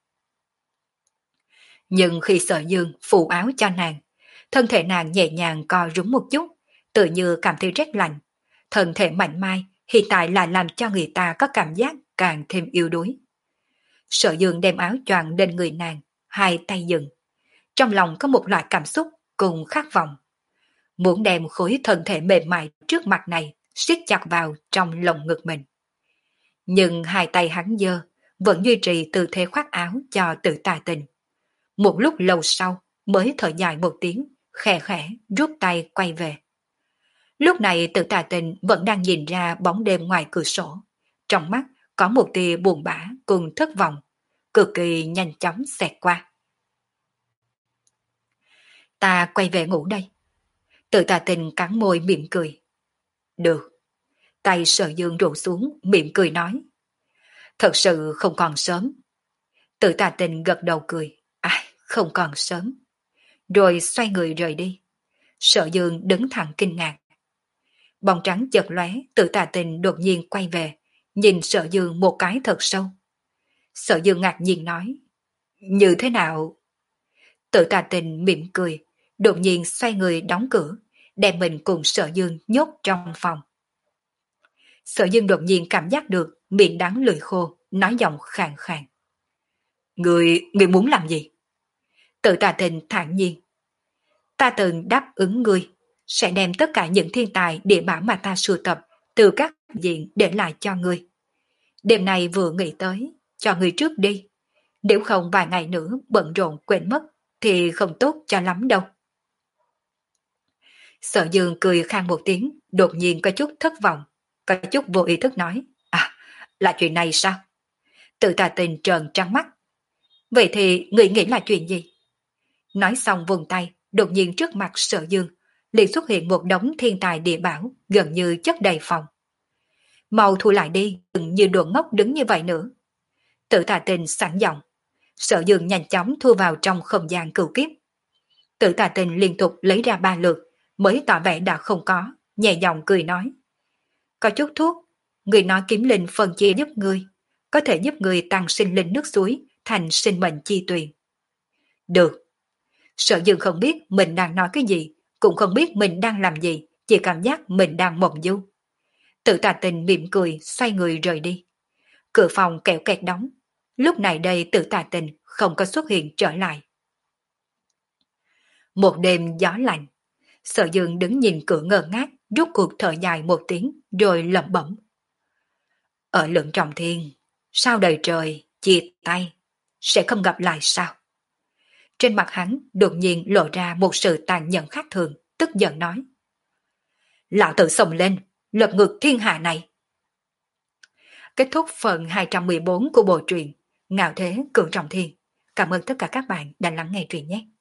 Nhưng khi Sở Dương phủ áo cho nàng, thân thể nàng nhẹ nhàng co rúm một chút, tự như cảm thấy rét lạnh. Thân thể mạnh mai hiện tại lại làm cho người ta có cảm giác càng thêm yếu đuối. Sở Dương đem áo choàng lên người nàng, hai tay dừng. Trong lòng có một loại cảm xúc cùng khát vọng. Muốn đem khối thân thể mềm mại trước mặt này siết chặt vào trong lồng ngực mình. Nhưng hai tay hắn giơ, vẫn duy trì tư thế khoác áo cho Tử Tà Tình. Một lúc lâu sau mới thở dài một tiếng, khẽ khẽ rút tay quay về. Lúc này Tử Tà Tình vẫn đang nhìn ra bóng đêm ngoài cửa sổ. Trong mắt có một tia buồn bã cùng thất vọng, cực kỳ nhanh chóng xẹt qua. Ta quay về ngủ đây. Tự Tà Tình cắn môi mỉm cười. Được. Tay Sở Dương rủ xuống, mỉm cười nói. Thật sự không còn sớm. Tự Tà Tình gật đầu cười. À, không còn sớm. Rồi xoay người rời đi. Sở Dương đứng thẳng kinh ngạc. Bóng trắng chợt lóe, Tự Tà Tình đột nhiên quay về, nhìn Sở Dương một cái thật sâu. Sở Dương ngạc nhiên nói. Như thế nào? Tự Tà Tình mỉm cười, đột nhiên xoay người đóng cửa, đem mình cùng Sở Dương nhốt trong phòng. Sở Dương đột nhiên cảm giác được miệng đắng lưỡi khô, nói giọng khàn khàn. Người, người muốn làm gì? Tự Tà Tình thản nhiên. Ta từng đáp ứng ngươi, sẽ đem tất cả những thiên tài địa bảo mà ta sưu tập từ các diện để lại cho ngươi. Đêm này vừa nghĩ tới, cho ngươi trước đi. Nếu không vài ngày nữa bận rộn quên mất, thì không tốt cho lắm đâu. Sở Dương cười khang một tiếng, đột nhiên có chút thất vọng, có chút vô ý thức nói. À, là chuyện này sao? Tự Tà Tình trợn trắng mắt. Vậy thì ngươi nghĩ là chuyện gì? Nói xong vùng tay, đột nhiên trước mặt Sở Dương, liền xuất hiện một đống thiên tài địa bảo, gần như chất đầy phòng. Mau thu lại đi, đừng như đồ ngốc đứng như vậy nữa. Tự Tà Tình sẵn giọng. Sở Dương nhanh chóng thu vào trong không gian cửu kiếp. Tự Tà Tình liên tục lấy ra ba lượt, mới tỏ vẻ đã không có, nhẹ giọng cười nói. Có chút thuốc, người nói kiếm linh phân chia giúp ngươi, có thể giúp người tăng sinh linh nước suối thành sinh mệnh chi tuyền. Được. Sở Dương không biết mình đang nói cái gì, cũng không biết mình đang làm gì, chỉ cảm giác mình đang mộng du. Tự Tà Tình mỉm cười, xoay người rời đi. Cửa phòng kẹo kẹt đóng. Lúc này đây Tự Tà Tình không có xuất hiện trở lại. Một đêm gió lạnh, Sở Dương đứng nhìn cửa ngơ ngác, rút cuộc thở dài một tiếng, rồi lẩm bẩm. Ở Lượng Trọng Thiên, sao đời trời, chia tay, sẽ không gặp lại sao? Trên mặt hắn đột nhiên lộ ra một sự tàn nhẫn khác thường, tức giận nói. Lão tử xông lên, lật ngược thiên hạ này. Kết thúc phần hai trăm mười bốn của bộ truyện Ngạo Thế Cửu Trọng Thiên. Cảm ơn tất cả các bạn đã lắng nghe truyện nhé.